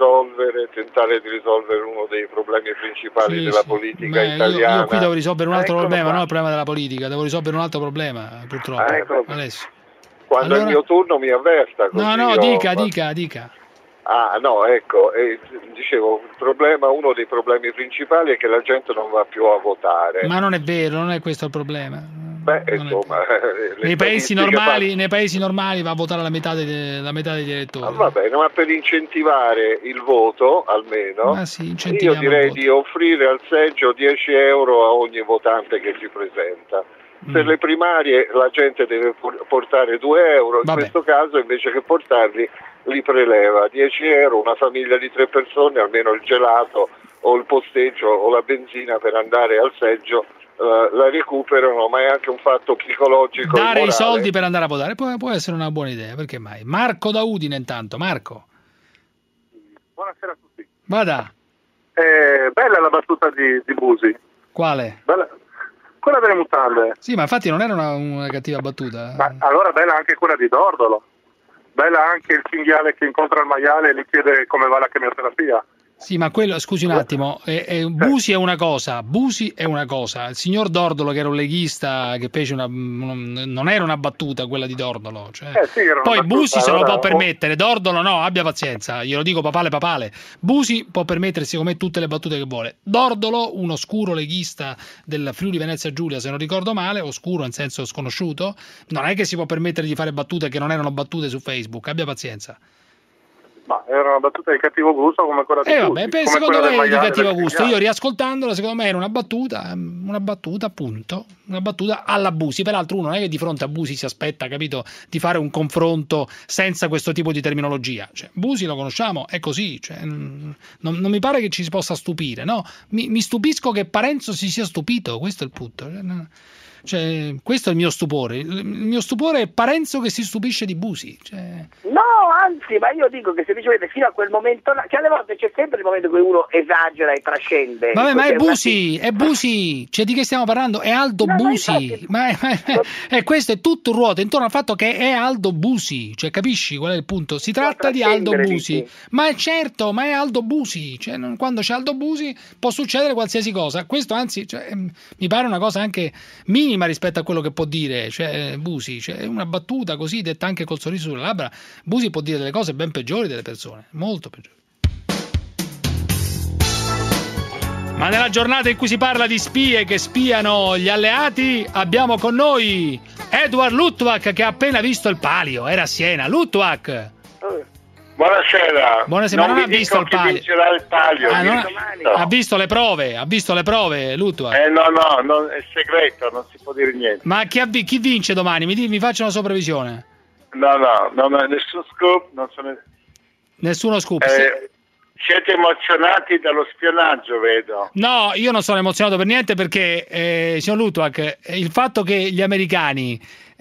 tentare di risolvere uno dei problemi principali della politica italiana? Io qui devo risolvere un altro problema, non il problema della politica, devo risolvere un altro problema, purtroppo. Alessio. Quando è il mio turno mi avverta. No, dica. Ah, no, ecco, dicevo, uno dei problemi principali è che la gente non va più a votare. Ma non è vero, non è questo il problema. Beh, insomma, nei paesi normali va a votare la metà degli elettori. Va bene, ma per incentivare il voto, almeno, io direi di offrire al seggio 10 euro a ogni votante che si presenta. Per le primarie la gente deve portare 2 euro, in questo caso invece che portarli li preleva 10 euro, una famiglia di 3 persone, almeno il gelato o il posteggio o la benzina per andare al seggio la recuperano, ma è anche un fatto psicologico. Dare i soldi per andare a votare può essere una buona idea, perché mai? Marco da Udine intanto, Marco. Buonasera a tutti. Vada. Bella la battuta di Busi. Quale? Bella. Quella delle mutande. Sì, ma infatti non era una cattiva battuta. Ma allora bella anche quella di Dordolo. Bella anche il cinghiale che incontra il maiale e gli chiede come va la chemioterapia. Sì, ma quello, scusi un attimo, Busi è una cosa, il signor Dordolo che era un leghista che fece non era una battuta quella di Dordolo, poi Busi se lo può permettere, Dordolo no, abbia pazienza, glielo dico papale, Busi può permettersi come tutte le battute che vuole, Dordolo, un oscuro leghista del Friuli Venezia Giulia, se non ricordo male, oscuro in senso sconosciuto, non è che si può permettere di fare battute che non erano battute su Facebook, abbia pazienza. Ma era una battuta di cattivo gusto come quella di Busi, secondo me è di cattivo gusto. Io riascoltandola, secondo me era una battuta appunto, una battuta alla Busi. Peraltro uno non è che di fronte a Busi si aspetta, capito, di fare un confronto senza questo tipo di terminologia. Busi lo conosciamo, è così, non mi pare che ci si possa stupire, no? Mi stupisco che Parenzo si sia stupito, questo è il punto. Questo è il mio stupore. Il mio stupore è Parenzo che si stupisce di Busi. No, anzi, ma io dico che semplicemente fino a quel momento, che alle volte c'è sempre il momento in cui uno esagera e trascende. Vabbè, ma è Busi, di che stiamo parlando? È Aldo Busi. E questo è tutto ruota intorno al fatto che è Aldo Busi. Capisci qual è il punto? Si tratta di Aldo Busi. Ma è certo, ma è Aldo Busi. Quando c'è Aldo Busi può succedere qualsiasi cosa. Questo anzi, mi pare una cosa anche minima rispetto a quello che può dire Busi, una battuta così detta anche col sorriso sulle labbra. Busi può dire delle cose ben peggiori delle persone, molto peggiori. Ma nella giornata in cui si parla di spie che spiano gli alleati, abbiamo con noi Edward Luttwak che ha appena visto il palio, era a Siena. Luttwak. Buonasera. Ma non ha visto il palio. Vincerà il palio. Ha visto le prove, Luttwak. No, è segreto, non si può dire niente. Ma chi vince domani? Mi faccia una sua previsione. No, nessun scoop, Nessuno scoop. Siete emozionati dallo spionaggio, vedo. No, io non sono emozionato per niente perché, signor Luttwak, il fatto che gli americani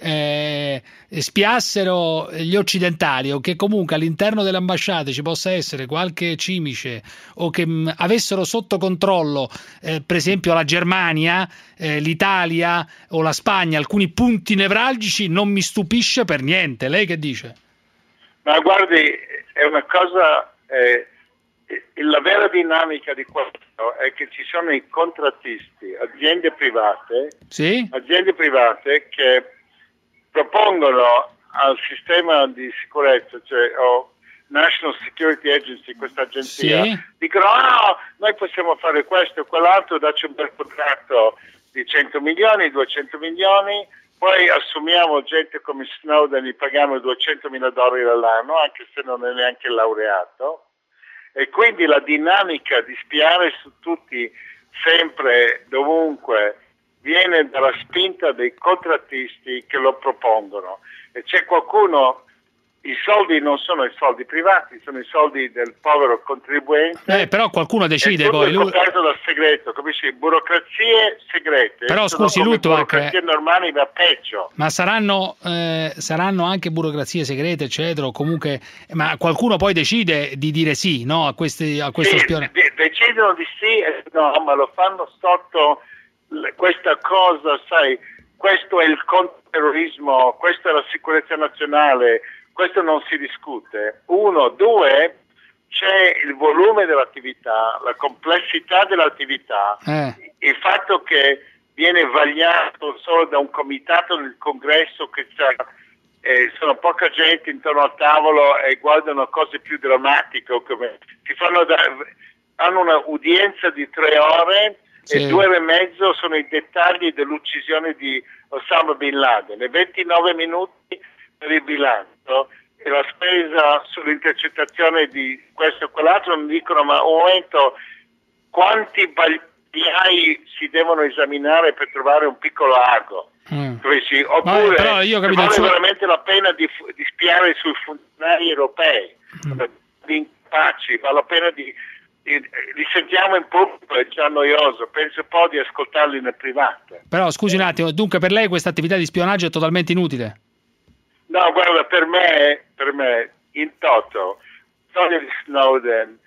spiassero gli occidentali o che comunque all'interno delle ambasciate ci possa essere qualche cimice o che avessero sotto controllo per esempio la Germania, l'Italia o la Spagna alcuni punti nevralgici non mi stupisce per niente. Lei che dice? Ma guardi, è una cosa la vera dinamica di questo è che ci sono i contrattisti, aziende private che propongono al sistema di sicurezza, National Security Agency, questa agenzia, dicono noi possiamo fare questo e quell'altro, dacci un bel contratto di 100 milioni, 200 milioni, poi assumiamo gente come Snowden, gli paghiamo $200,000 all'anno, anche se non è neanche laureato, e quindi la dinamica di spiare su tutti, sempre, dovunque, viene dalla spinta dei contrattisti che lo propongono. E c'è qualcuno I soldi non sono i soldi privati, sono i soldi del povero contribuente. Però qualcuno decide poi. Tutto è coperto dal segreto, capisci? Burocrazie segrete. Però scusi, Luttwak, burocrazie normali va peggio. Ma saranno anche burocrazie segrete, eccetera, o comunque, ma qualcuno poi decide di dire sì, no, a questo spionaggio? Decidono di sì e no, ma lo fanno sotto questa cosa, sai, questo è il controterrorismo, questa è la sicurezza nazionale. Questo non si discute. 1, 2, c'è il volume dell'attività, la complessità dell'attività, il fatto che viene vagliato solo da un comitato del congresso che sono poca gente intorno al tavolo e guardano cose più drammatiche, come hanno una udienza di 3 ore e 2 ore e mezzo sono i dettagli dell'uccisione di Osama Bin Laden, e 29 minuti per il bilancio e la spesa sull'intercettazione di questo e quell'altro. Mi dicono, ma un momento, quanti bagliai si devono esaminare per trovare un piccolo ago? Oppure però io vale veramente la pena di spiare sui funzionari europei, di impacci, vale la pena li sentiamo in pubblico, è già noioso, penso un po' di ascoltarli nel privato. Però scusi un attimo, dunque per lei questa attività di spionaggio è totalmente inutile? No, guarda, per me in toto, la storia di Snowden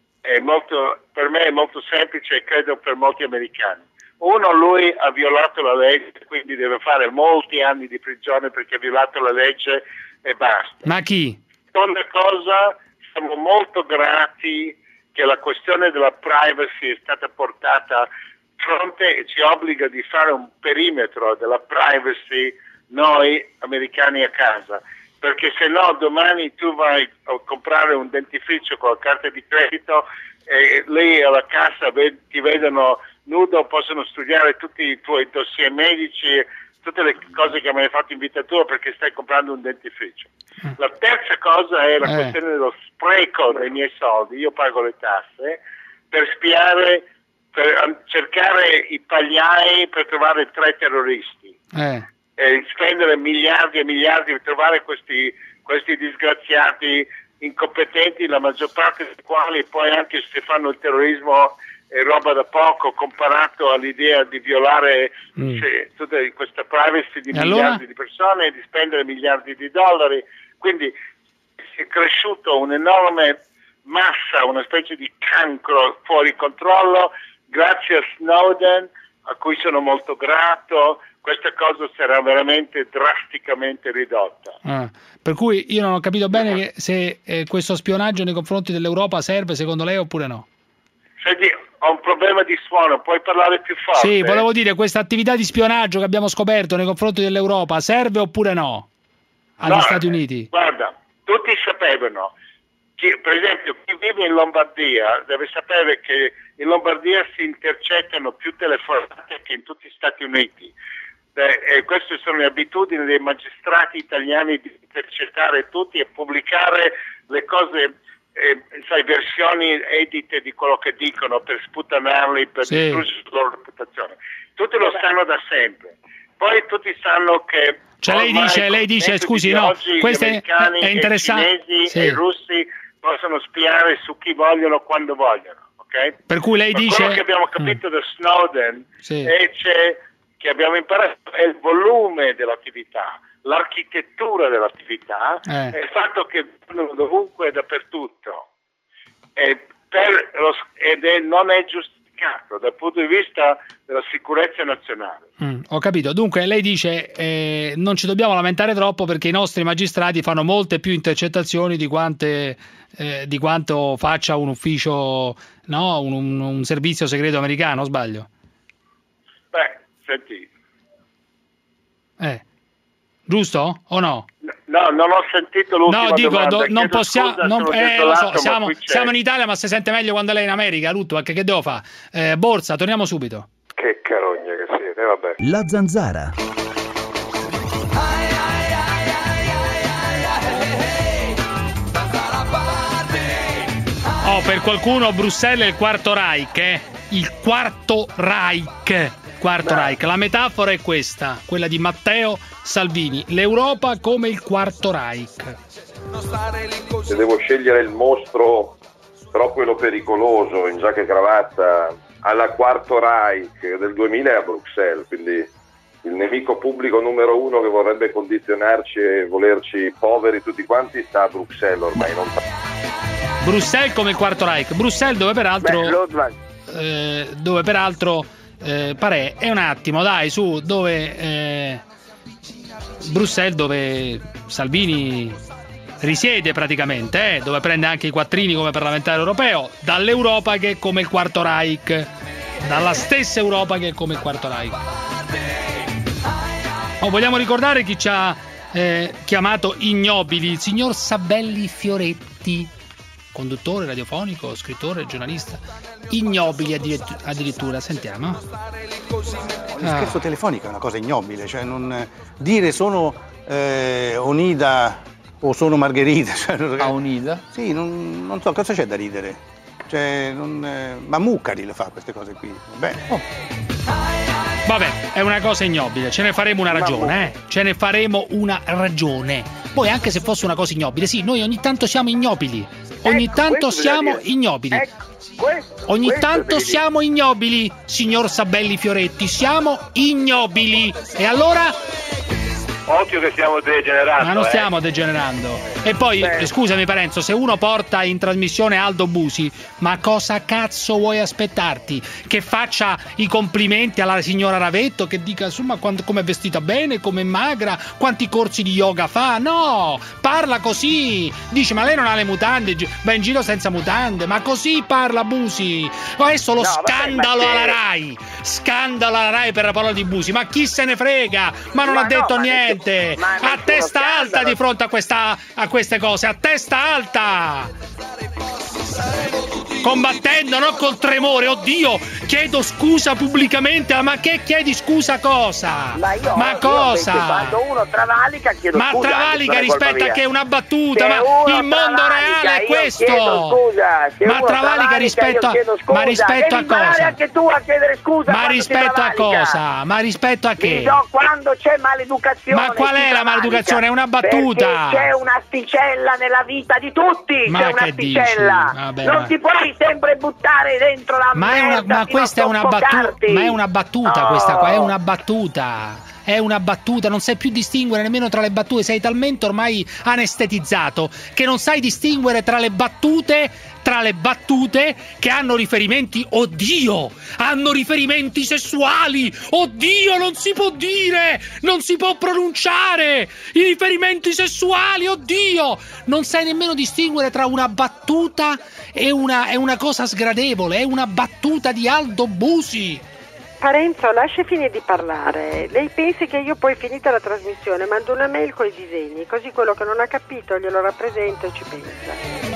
per me è molto semplice e credo per molti americani. 1, lui ha violato la legge, quindi deve fare molti anni di prigione perché ha violato la legge e basta. Ma chi? Seconda cosa, siamo molto grati che la questione della privacy è stata portata a fronte e ci obbliga di fare un perimetro della privacy noi americani a casa, perché se no domani tu vai a comprare un dentifricio con la carta di credito e lì alla cassa ti vedono nudo, possono studiare tutti i tuoi dossier medici, tutte le cose che mi hai fatto in vita tua perché stai comprando un dentifricio. La terza cosa è la questione dello spreco dei miei soldi. Io pago le tasse per spiare, per cercare i pagliai per trovare 3 terroristi. E spendere miliardi e miliardi per trovare questi disgraziati incompetenti, la maggior parte dei quali poi, anche se fanno il terrorismo, è roba da poco comparato all'idea di violare tutta questa privacy di miliardi di persone e di spendere miliardi di dollari. Quindi è cresciuto un'enorme massa, una specie di cancro fuori controllo grazie a Snowden, a cui sono molto grato. Questa cosa sarà veramente drasticamente ridotta. Per cui io non ho capito bene se questo spionaggio nei confronti dell'Europa serve secondo lei oppure no. Senti, ho un problema di suono, puoi parlare più forte? Sì, volevo dire, questa attività di spionaggio che abbiamo scoperto nei confronti dell'Europa serve oppure no agli Stati Uniti? Guarda, tutti sapevano. Per esempio, chi vive in Lombardia deve sapere che in Lombardia si intercettano più telefonate che in tutti gli Stati Uniti. E queste sono le abitudini dei magistrati italiani di intercettare tutti e pubblicare le cose, versioni edite di quello che dicono per sputanarli, per distruggere la loro reputazione. Tutti lo sanno da sempre. Poi tutti sanno che lei dice scusi, no, questo è interessante. I cinesi e i russi possono spiare su chi vogliono quando vogliono, ok? Per cui lei dice quello che abbiamo capito da Snowden che abbiamo imparato è il volume dell'attività, l'architettura dell'attività, e il fatto che vanno dovunque e dappertutto, non è giustificato dal punto di vista della sicurezza nazionale. Ho capito. Dunque lei dice non ci dobbiamo lamentare troppo perché i nostri magistrati fanno molte più intercettazioni di quanto faccia un ufficio, no, un servizio segreto americano, o sbaglio? Beh, senti. Giusto o no? No, non ho sentito l'ultima domanda. Non possiamo. Siamo in Italia, ma si sente meglio quando lei è in America, Luttwak. Che devo fare? Borsa, torniamo subito. Che carogna che siete, vabbè. La Zanzara. Per qualcuno Bruxelles è il quarto Reich, il quarto Reich. La metafora è questa, quella di Matteo Salvini, l'Europa come il quarto Reich. Se devo scegliere il mostro, però quello pericoloso, in giacca e cravatta, alla Quarto Reich del 2000 è a Bruxelles, quindi il nemico pubblico numero uno che vorrebbe condizionarci e volerci poveri tutti quanti sta a Bruxelles ormai. Non... Bruxelles come il Quarto Reich. Bruxelles dove peraltro pare è un attimo, dai, su, dove Bruxelles dove Salvini risiede praticamente, dove prende anche i quattrini come parlamentare europeo, dall'Europa che è come il Quarto Reich, dalla stessa Europa che è come il Quarto Reich. Vogliamo ricordare chi ci ha chiamato ignobili? Il signor Sabelli Fioretti, conduttore radiofonico, scrittore, giornalista. Ignobili addirittura, sentiamo. Il scherzo telefonico è una cosa ignobile, cioè non dire sono Onida o sono Margherita. Cioè, Onida? Sì, non so cosa c'è da ridere. Cioè, ma Muccari le fa queste cose qui. Vabbè, è una cosa ignobile, ce ne faremo una ragione, Ce ne faremo una ragione. Poi anche se fosse una cosa ignobile, sì, noi ogni tanto siamo ignobili. Ogni tanto siamo ignobili. Ogni tanto siamo ignobili, signor Sabelli Fioretti, siamo ignobili. E allora? Occhio che stiamo degenerando. Ma non stiamo degenerando. E poi, scusami Parenzo, se uno porta in trasmissione Aldo Busi, ma cosa cazzo vuoi aspettarti? Che faccia i complimenti alla signora Ravetto, che dica insomma come è vestita bene, come è magra, quanti corsi di yoga fa? No, parla così. Dice, ma lei non ha le mutande, va in giro senza mutande, ma così parla Busi. Adesso lo scandalo alla Rai. Scandalo alla Rai per la parola di Busi, ma chi se ne frega? Ma non ha detto niente. A testa alta di fronte a queste cose, a testa alta, combattendo, non col tremore. Oddio, chiedo scusa pubblicamente. Ma che chiedi scusa cosa? Ma cosa? Quando uno travalica chiedo scusa. Ma travalica rispetto a che è una battuta? Ma il mondo reale è questo. Ma travalica rispetto a cosa? Anche tu a chiedere scusa. Ma rispetto a cosa? Ma rispetto a che? Quando c'è maleducazione. Ma qual è la maleducazione? È una battuta. Perché c'è un'asticella nella vita di tutti. Ma c'è un'asticella. Vabbè, non ti puoi sempre buttare dentro la merda. Ma questa è una battuta. Ma è una battuta questa qua. È una battuta. È una battuta, non sai più distinguere nemmeno tra le battute, sei talmente ormai anestetizzato che non sai distinguere tra le battute che hanno riferimenti, oddio, hanno riferimenti sessuali, oddio, non si può dire, non si può pronunciare i riferimenti sessuali, oddio, non sai nemmeno distinguere tra una battuta e una cosa sgradevole, è una battuta di Aldo Busi. Parenzo, lasci finire di parlare. Lei pensi che io poi, finita la trasmissione, mando una mail con i disegni, così quello che non ha capito glielo rappresento e ci pensa.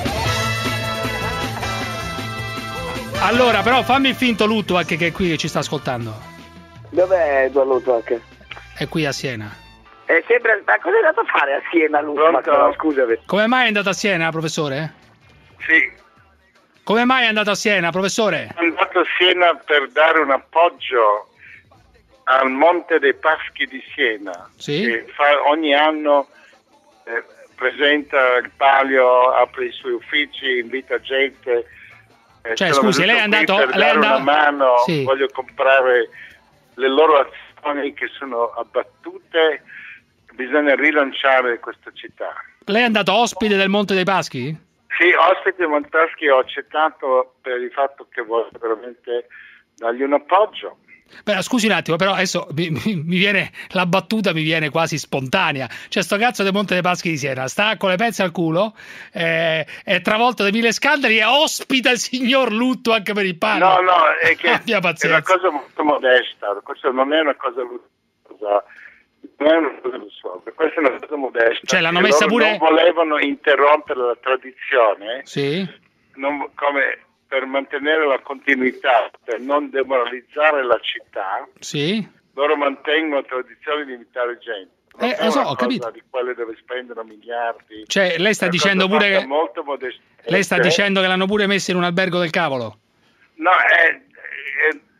Allora, però fammi il finto Luttwak che è qui che ci sta ascoltando. Dov'è Edward Luttwak? È qui a Siena. È sempre... Ma cosa è andato a fare a Siena Luttwak? No, scusami. Come mai è andato a Siena, professore? Sì. Come mai è andato a Siena, professore? È andato a Siena per dare un appoggio al Monte dei Paschi di Siena, che ogni anno presenta il palio, apre i suoi uffici, invita gente. Cioè, scusi, lei è andato una mano, voglio comprare le loro azioni che sono abbattute, bisogna rilanciare questa città. Lei è andato ospite del Monte dei Paschi? Sì, ospite di Monte dei Paschi, ho accettato per il fatto che voglio veramente dargli un appoggio. Beh, scusi un attimo, però adesso mi viene la battuta, mi viene quasi spontanea. C'è sto cazzo del Monte dei Paschi di Siena, sta con le pezze al culo, è travolto da 1000 scandali e ospita il signor Luttwak per il pane. No, è che è una cosa molto modesta, questa non è una cosa lussuosa, non è una cosa lussuosa, questa è una cosa modesta. Cioè l'hanno messa pure... non volevano interrompere la tradizione, come... per mantenere la continuità, per non demoralizzare la città, loro mantengono tradizioni di invitare gente. Non è so, una ho capito. Di quelle dove spendono miliardi. Cioè, lei sta dicendo pure che molto modesta. Lei sta dicendo che l'hanno pure messo in un albergo del cavolo? No,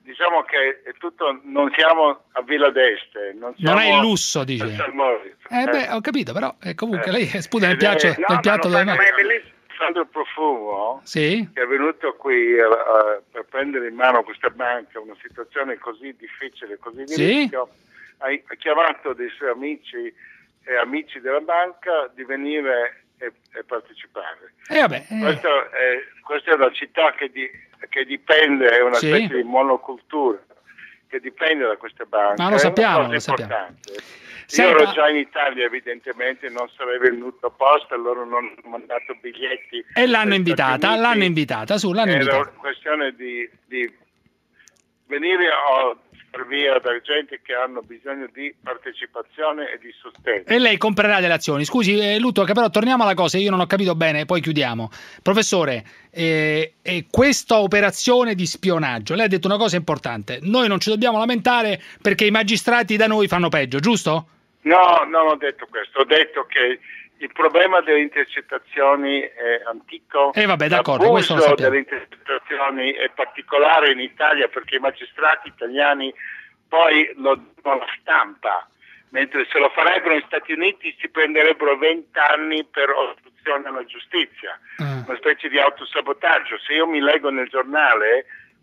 diciamo che è tutto, non siamo a Villa d'Este, non è il lusso, dice. Ho capito, però comunque lei sputa nel piatto dove va. Ma è bellissimo Sandro Profumo, sì? Che è venuto qui per prendere in mano questa banca, una situazione così difficile, così di rischio, ha chiamato dei suoi amici e amici della banca di venire e partecipare. Questa è una città che dipende, è una specie di monocultura che dipende da queste banche. Ma lo sappiamo, importante. Io ero già in Italia, evidentemente non sarei venuto apposta, loro non hanno mandato biglietti. E l'hanno invitata. Era questione di venire per via da gente che hanno bisogno di partecipazione e di sostegno. E lei comprerà delle azioni. Scusi, Lutto, che però torniamo alla cosa, io non ho capito bene, poi chiudiamo. Professore, questa operazione di spionaggio, lei ha detto una cosa importante, noi non ci dobbiamo lamentare perché i magistrati da noi fanno peggio, giusto? No, non ho detto questo, ho detto che il problema delle intercettazioni è antico, l'abuso delle intercettazioni è particolare in Italia perché i magistrati italiani poi lo dicono alla stampa, mentre se lo farebbero negli Stati Uniti si prenderebbero 20 anni per ostruzione alla giustizia, una specie di autosabotaggio. Se io mi leggo nel giornale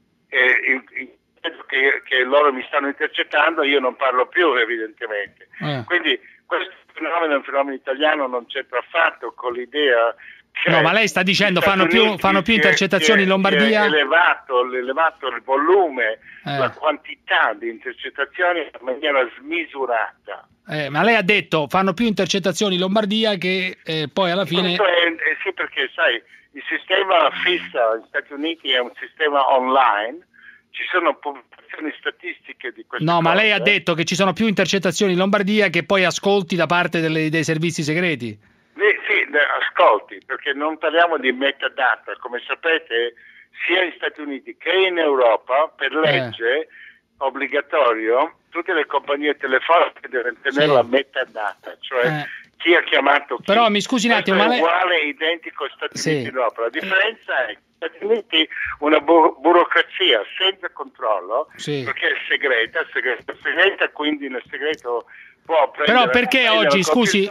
che loro mi stanno intercettando, io non parlo più evidentemente. Quindi questo fenomeno è un fenomeno italiano, non c'entra affatto con l'idea che... No, ma lei sta dicendo fanno più intercettazioni in Lombardia? È elevato il volume, la quantità di intercettazioni in maniera smisurata. Ma lei ha detto fanno più intercettazioni in Lombardia che poi alla fine... Sì, perché sai, il sistema fissa negli Stati Uniti è un sistema online, ci sono pubblicazioni statistiche di queste cose. Ma lei ha detto che ci sono più intercettazioni in Lombardia che poi ascolti da parte dei servizi segreti. Sì, ascolti, perché non parliamo di metadata. Come sapete, sia negli Stati Uniti che in Europa, per legge obbligatorio, tutte le compagnie telefoniche devono tenere la metadata, cioè chi ha chiamato chi. Però mi scusi un attimo, ma è uguale, identico agli Stati Uniti e Europa. La differenza è che negli Stati Uniti una burocrazia senza controllo, perché è segreta, quindi nel segreto può prendere... Però perché oggi, scusi,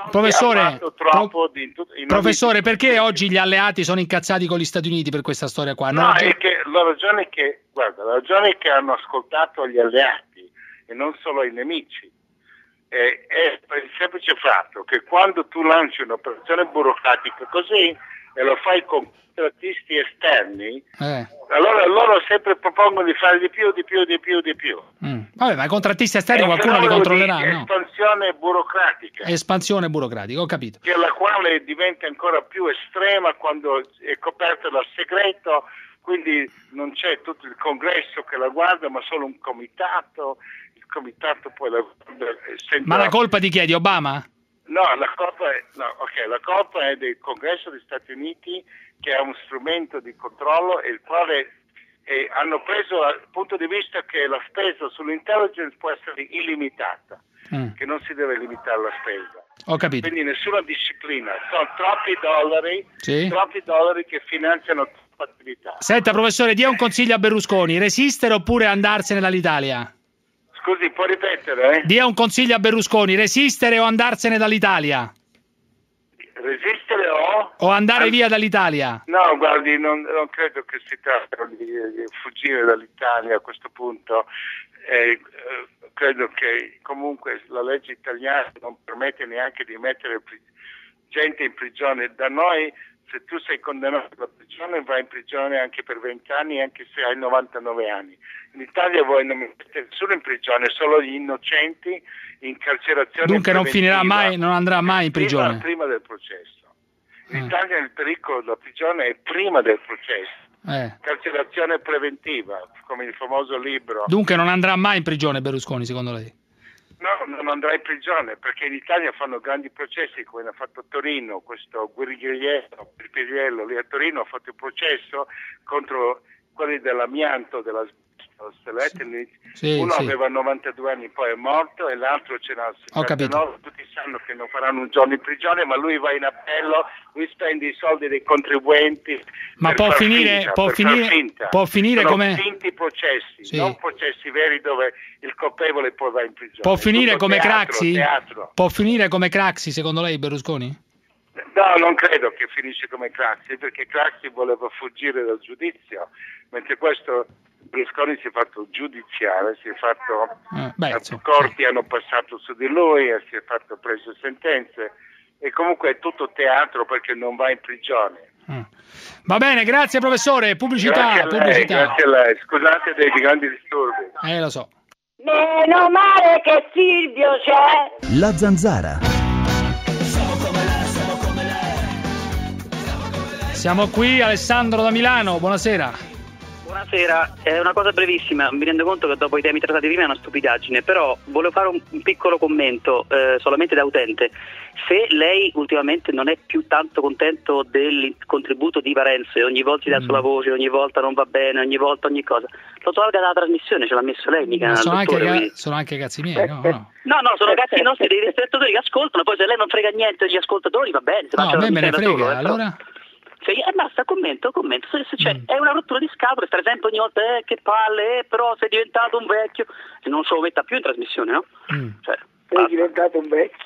professore, perché oggi gli alleati sono incazzati con gli Stati Uniti per questa storia qua? No, è che la ragione è che hanno ascoltato gli alleati e non solo i nemici. È per il semplice fatto che quando tu lanci un'operazione burocratica così e lo fai con contrattisti esterni, allora loro sempre propongono di fare di più. Vabbè, ma i contrattisti esterni qualcuno li controllerà, no? Espansione burocratica, ho capito. Che la quale diventa ancora più estrema quando è coperta dal segreto, quindi non c'è tutto il congresso che la guarda, ma solo un comitato. Il comitato poi la guarda. Ma la colpa di chi è? Di Obama? No, la colpa è del Congresso degli Stati Uniti, che è uno strumento di controllo e il quale hanno preso dal punto di vista che la spesa sull'intelligence può essere illimitata, che non si deve limitare la spesa. Ho capito. Quindi nessuna disciplina, sono troppi dollari che finanziano troppa attività. Senta, professore, dia un consiglio a Berlusconi: resistere oppure andarsene dall'Italia? Scusi, può ripetere? Dia un consiglio a Berlusconi: resistere o andarsene dall'Italia? Resistere o andare via dall'Italia? No, guardi, non credo che si tratti di fuggire dall'Italia a questo punto. Credo che comunque la legge italiana non permette neanche di mettere gente in prigione. Da noi, se tu sei condannato alla prigione, vai in prigione anche per 20 anni, anche se hai 99 anni. In Italia voi non mettete nessuno in prigione, solo gli innocenti in carcerazione. Dunque non finirà mai, non andrà mai in prigione. Prima del processo. In Italia il pericolo della prigione è prima del processo. Carcerazione preventiva, come il famoso libro. Dunque non andrà mai in prigione Berlusconi, secondo lei? No, non andrà in prigione, perché in Italia fanno grandi processi, come ha fatto a Torino, questo Guerrigliello lì a Torino ha fatto il processo contro quelli dell'amianto, dell'asbesto, Seletti, uno aveva 92 anni, poi è morto, e l'altro ce n'ha 79. Tutti sanno che non faranno un giorno in prigione, ma lui va in appello, lui spende i soldi dei contribuenti. Ma può finire Sono come finti processi, non processi veri dove il colpevole poi va in prigione. Può finire come Craxi? Può finire come Craxi, secondo lei, Berlusconi? No, non credo che finisce come Craxi, perché Craxi voleva fuggire dal giudizio, mentre questo Berlusconi si è fatto giudiziare, si è fatto corti hanno passato su di lui, e si è fatto preso sentenze, e comunque è tutto teatro perché non va in prigione. Va bene, grazie professore, pubblicità. Grazie a lei, scusate dei grandi disturbi. Lo so. Meno male che Silvio c'è. La Zanzara. Siamo qui, Alessandro da Milano, buonasera. Buonasera, è una cosa brevissima, mi rendo conto che dopo i temi trattati prima è una stupidaggine, però volevo fare un piccolo commento, solamente da utente. Se lei ultimamente non è più tanto contento del contributo di Parenzo e ogni volta gli dà sulla voce, ogni volta non va bene, ogni volta ogni cosa, lo tolga dalla trasmissione, ce l'ha messo lei, mica sono anche cazzi miei, no? No, sono cazzi nostri dei spettatori che ascoltano, poi se lei non frega niente degli ascoltatori va bene. No, a me me ne frega, allora... basta, commento. È una rottura di scatole, per esempio ogni volta che palle, però sei diventato un vecchio, e non se lo metta più in trasmissione, no? Sei diventato un vecchio.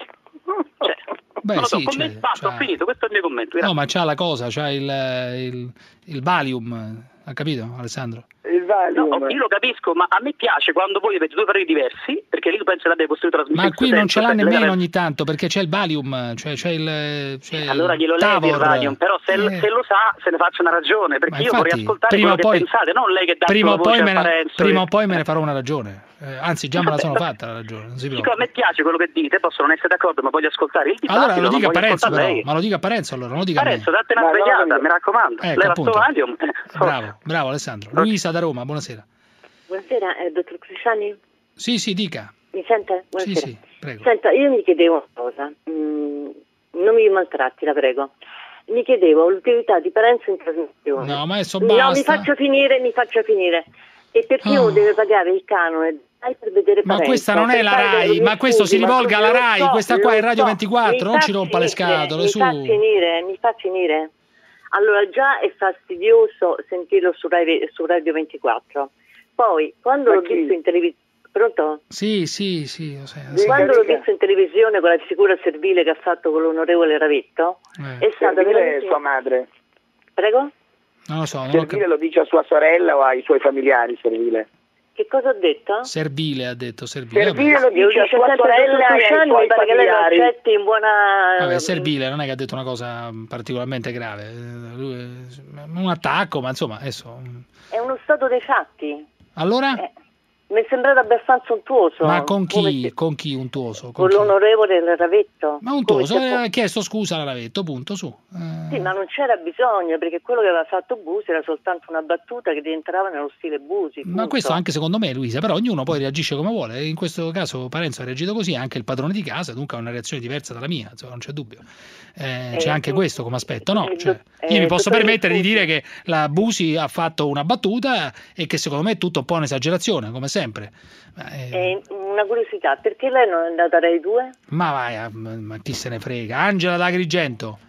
Basta, ho finito, questo è il mio commento. Grazie. No, ma c'ha la cosa, c'ha il Valium, ha capito Alessandro? No, io lo capisco, ma a me piace quando voi avete due pareri diversi, perché lì penso che l'abbia costruito trasmissione. Ma qui non ce l'ha nemmeno ogni tanto, perché c'è il Valium, c'è allora glielo levi il Valium, però se lo sa se ne faccia una ragione, perché io vorrei ascoltare quello che pensate, non lei che dà la voce a Parenzo. Prima o poi me ne farò una ragione, anzi già me la sono fatta la ragione, non si preoccupi. A me piace quello che dite, posso non essere d'accordo, ma voglio ascoltare il dibattito. Allora lo dica Parenzo, però, ma lo dica Parenzo, allora, non lo dica Parenzo, date una svegliata, mi raccomando. Leva sto Valium. Bravo Alessandro. Luisa da Roma, buonasera. Buonasera, dottor Crisciani? Sì, dica. Mi sente? Buonasera. Sì, prego. Senta, io mi chiedevo una cosa, non mi maltratti, la prego. Mi chiedevo l'utilità di Parenzo in trasmissione. No, ma adesso basta. No, mi faccio finire. E perché uno deve pagare il canone per vedere Parenzo? Ma questa non è la RAI, ma questo si rivolga alla RAI, questa qua è Radio 24, non ci rompa le scatole, su. Mi fa finire. Allora già è fastidioso sentirlo su Radio 24. Poi, quando l'ho visto in televisione... Pronto? Sì. Quando l'ho visto in televisione con la figura servile che ha fatto con l'onorevole Ravetto, è stata veramente... sua madre? Prego? Non lo so. Servile lo dice a sua sorella o ai suoi familiari, servile? Che cosa ho detto? Servile ha detto, servile. Servile lo dice a sua sorella e ai suoi familiari. Che lei lo accetti in buona... Vabbè, servile non è che ha detto una cosa particolarmente grave. Un attacco, ma insomma, adesso... È uno stato dei fatti. Allora? Mi è sembrato abbastanza untuoso. Ma con chi? Con chi untuoso? Con l'onorevole Ravetto. Ma untuoso, ha chiesto scusa alla Ravetto, punto, su. Sì, ma non c'era bisogno, perché quello che aveva fatto Busi era soltanto una battuta che rientrava nello stile Busi. Punto. Ma questo anche secondo me, Luisa, però ognuno poi reagisce come vuole. In questo caso Parenzo ha reagito così, anche il padrone di casa, dunque ha una reazione diversa dalla mia, insomma, non c'è dubbio. C'è anche questo come aspetto, no? Cioè, io mi posso permettere di dire che la Busi ha fatto una battuta e che secondo me è tutto un po' un'esagerazione, come sempre. Una curiosità, perché lei non è andata a Rai 2? Ma vai, ma chi se ne frega. Angela da Agrigento.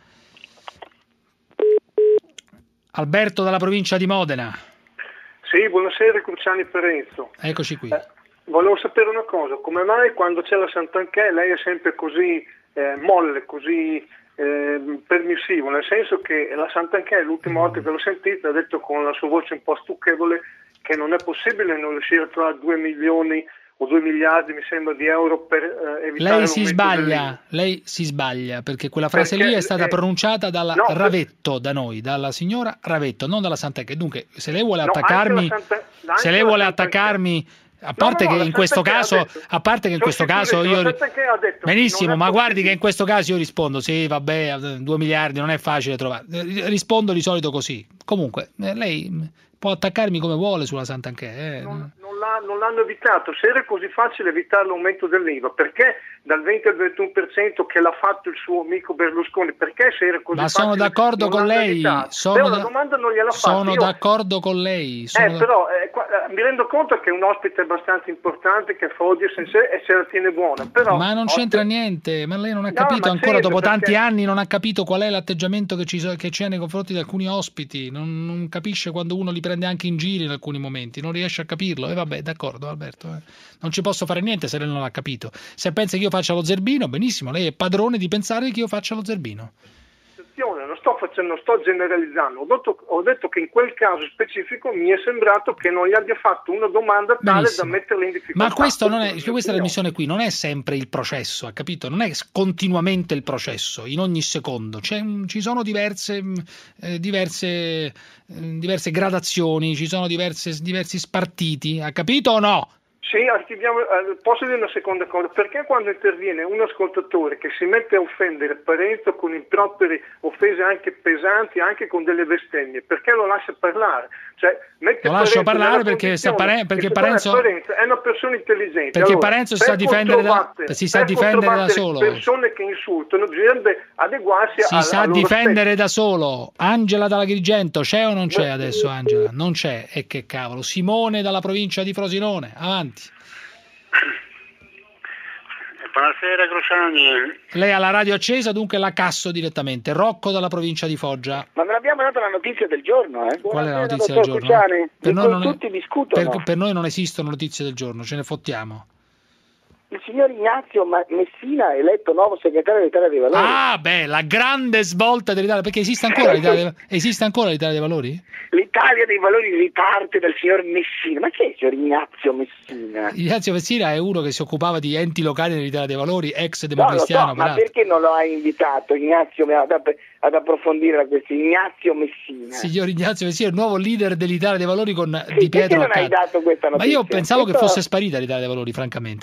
Alberto dalla provincia di Modena. Sì, buonasera Cruciani Parenzo. Eccoci qui. Volevo sapere una cosa, come mai quando c'è la Santanchè lei è sempre così molle, così permissivo, nel senso che la Santanchè l'ultima volta che l'ho sentita ha detto con la sua voce un po' stucchevole che non è possibile non riuscire a trovare 2 milioni o 2 miliardi mi sembra di euro per evitare lei si sbaglia perché quella frase lì è stata pronunciata dalla Ravetto, da noi, dalla signora Ravetto, non dalla Santanchè. Dunque se lei vuole attaccarmi a parte che in questo caso io benissimo, ma guardi che in questo caso io rispondo sì, vabbè, 2 miliardi non è facile trovare, rispondo di solito così. Comunque lei può attaccarmi come vuole sulla Santanchè. Non l'hanno evitato. Se era così facile evitare l'aumento dell'IVA, perché dal 20 al 21% che l'ha fatto il suo amico Berlusconi, perché se era così facile? Ma sono d'accordo con lei. La domanda non gliela sono fatto. d'accordo con lei. Però mi rendo conto che è un ospite abbastanza importante che fa audience in sé e se la tiene buona. Però, ma non c'entra niente, ma lei non ha capito ancora, dopo tanti anni non ha capito qual è l'atteggiamento che c'è nei confronti di alcuni ospiti, non capisce quando uno li prende anche in giro in alcuni momenti, non riesce a capirlo. E vabbè, d'accordo Alberto, non ci posso fare niente se lei non l'ha capito. Se pensa che io faccia lo zerbino, benissimo, lei è padrone di pensare che io faccia lo zerbino. Non sto generalizzando, ho detto che in quel caso specifico mi è sembrato che non gli abbia fatto una domanda tale da metterla in difficoltà. Ma questo non è, questa trasmissione qui non è sempre il processo, ha capito? Non è continuamente il processo, in ogni secondo. Ci sono diverse gradazioni, ci sono diversi spartiti, ha capito o no? Sì, posso dire una seconda cosa, perché quando interviene un ascoltatore che si mette a offendere Parenzo con improperi, offese anche pesanti, anche con delle bestemmie, perché lo lascia parlare? Lo lascio parlare perché Parenzo è una persona intelligente. Perché allora, Parenzo si sa difendere da solo. Persone che insultano bisognerebbe adeguarsi si sa difendere da solo. Angela dall'Agrigento c'è o non c'è adesso? Angela non c'è, e che cavolo. Simone dalla provincia di Frosinone, avanti. Buonasera Cruciani. Lei ha la radio accesa, dunque la casso direttamente. Rocco dalla provincia di Foggia. Ma non abbiamo dato la notizia del giorno, eh? Qual è la notizia del giorno? Cruciani, per noi tutti discutono. Per noi non esistono notizie del giorno, ce ne fottiamo. Il signor Ignazio Messina è eletto nuovo segretario dell'Italia dei Valori. Ah, beh, la grande svolta dell'Italia, perché esiste ancora l'Italia dei Valori? L'Italia dei Valori riparte dal signor Messina. Ma chi è il signor Ignazio Messina? Ignazio Messina è uno che si occupava di enti locali nell'Italia dei Valori, ex democristiano. Ma perché non lo ha invitato Ignazio ad approfondire la questione? Ignazio Messina. Signor Ignazio Messina, il nuovo leader dell'Italia dei Valori con Di Pietro accanto. Hai dato questa notizia? Ma io pensavo che fosse sparita l'Italia dei Valori, francamente.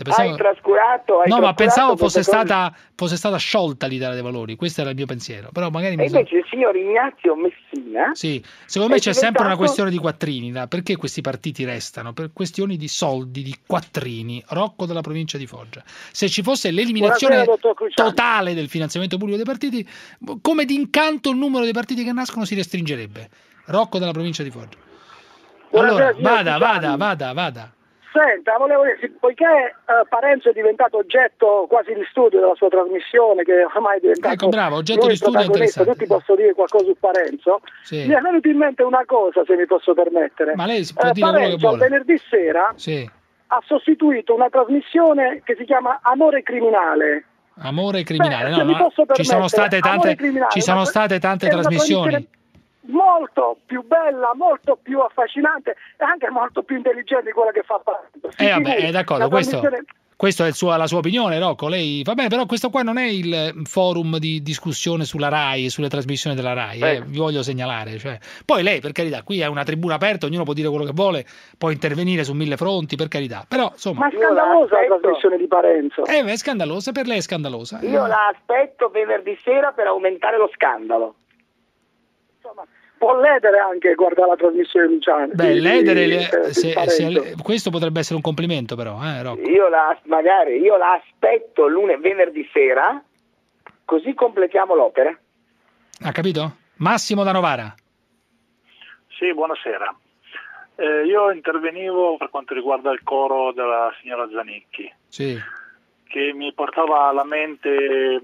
Ma pensavo fosse stata sciolta l'Italia dei Valori, questo era il mio pensiero. Però magari invece il signor Ignazio Messina, sì, secondo me c'è sempre una questione di quattrini, perché questi partiti restano? Per questioni di soldi, di quattrini. Rocco della provincia di Foggia. Se ci fosse l'eliminazione totale del finanziamento pubblico dei partiti, come d'incanto il numero dei partiti che nascono si restringerebbe. Rocco della provincia di Foggia. Allora, vada. Senta, volevo dire, poiché Parenzo è diventato oggetto quasi di studio della sua trasmissione, che ormai è diventato oggetto di studio interessante. Tutti posso dire qualcosa su Parenzo. Sì. Mi è venuta in mente una cosa, se mi posso permettere. Ma lei può dire quello che vuole. Venerdì sera ha sostituito una trasmissione che si chiama Amore Criminale. Amore Criminale, ci sono state tante trasmissioni. Molto più bella, molto più affascinante e anche molto più intelligente di quella che fa Parenzo. D'accordo, questa è la sua opinione, Rocco. Lei va bene, però questo qua non è il forum di discussione sulla RAI e sulle trasmissioni della RAI, vi voglio segnalare. Poi lei, per carità, qui è una tribuna aperta, ognuno può dire quello che vuole, può intervenire su 1000 fronti, per carità. Però, insomma, ma è scandalosa la trasmissione di Parenzo. È scandalosa, per lei è scandalosa. Io la aspetto venerdì sera per aumentare lo scandalo. Insomma, può ledere anche guardare la trasmissione Luciano. Questo potrebbe essere un complimento, però, Rocco. Io la aspetto venerdì sera, così completiamo l'opera. Ha capito? Massimo da Novara. Sì, buonasera. Io intervenivo per quanto riguarda il coro della signora Zanicchi, che mi portava alla mente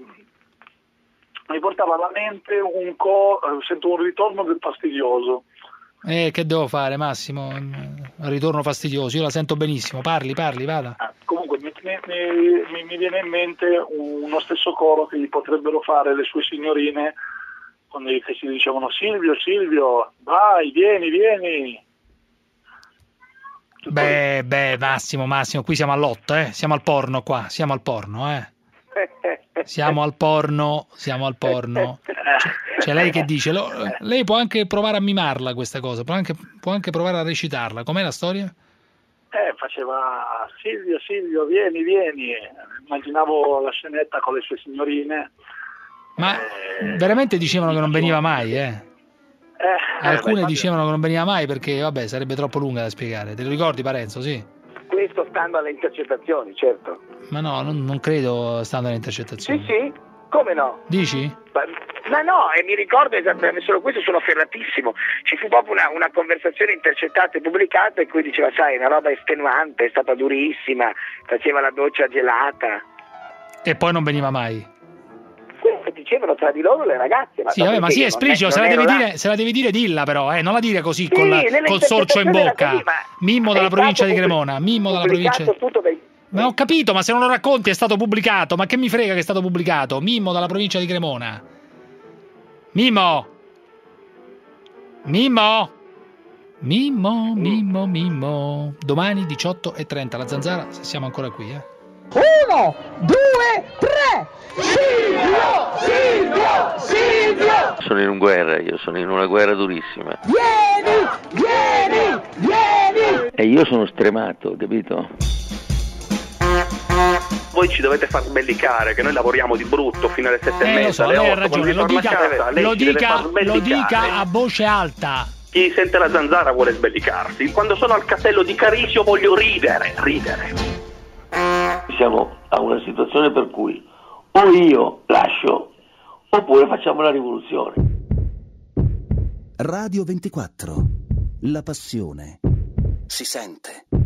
sento un ritorno del fastidioso. Che devo fare, Massimo? Un ritorno fastidioso, io la sento benissimo, parli, vada. Comunque mi viene in mente uno stesso coro che gli potrebbero fare le sue signorine che si dicevano Silvio, vai, vieni. Beh, Massimo, qui siamo all'8, siamo al porno qua, siamo al porno. Siamo al porno. C'è lei che dice, lei può anche provare a mimarla questa cosa, può anche provare a recitarla. Com'è la storia? Faceva Silvio, vieni. Immaginavo la scenetta con le sue signorine. Ma veramente dicevano che non veniva mai, Alcune dicevano che non veniva mai perché, vabbè, sarebbe troppo lunga da spiegare. Te lo ricordi, Parenzo? Sì. questo stando alle intercettazioni, certo. Ma no, non credo stando alle intercettazioni. Sì, come no? Dici? Ma no, e mi ricordo esattamente solo questo, sono ferratissimo. Ci fu proprio una conversazione intercettata e pubblicata in cui diceva, sai, una roba estenuante, è stata durissima, faceva la doccia gelata. E poi non veniva mai. Questo dicevano tra di loro le ragazze. Sì, vabbè, ma sì, è esplicito, se la devi dire dilla però, non la dire così sì, col sorcio in bocca. Mimmo dalla provincia di Cremona, Mimmo dalla provincia. Ma ho capito, ma se non lo racconti è stato pubblicato, ma che mi frega che è stato pubblicato? Mimmo dalla provincia di Cremona. Mimmo! Domani 18:30, la Zanzara, se siamo ancora qui, 1, 2, 3! Silvio! Sono in guerra, io sono in una guerra durissima. Vieni! E io sono stremato, capito? Voi ci dovete far sbellicare, che noi lavoriamo di brutto fino alle 7:30. Lo so, lei ha ragione, lo dica a voce alta. Chi sente la Zanzara vuole sbellicarsi. Quando sono al castello di Carisio voglio ridere. Siamo a una situazione per cui o io lascio oppure facciamo la rivoluzione. Radio 24. La passione si sente.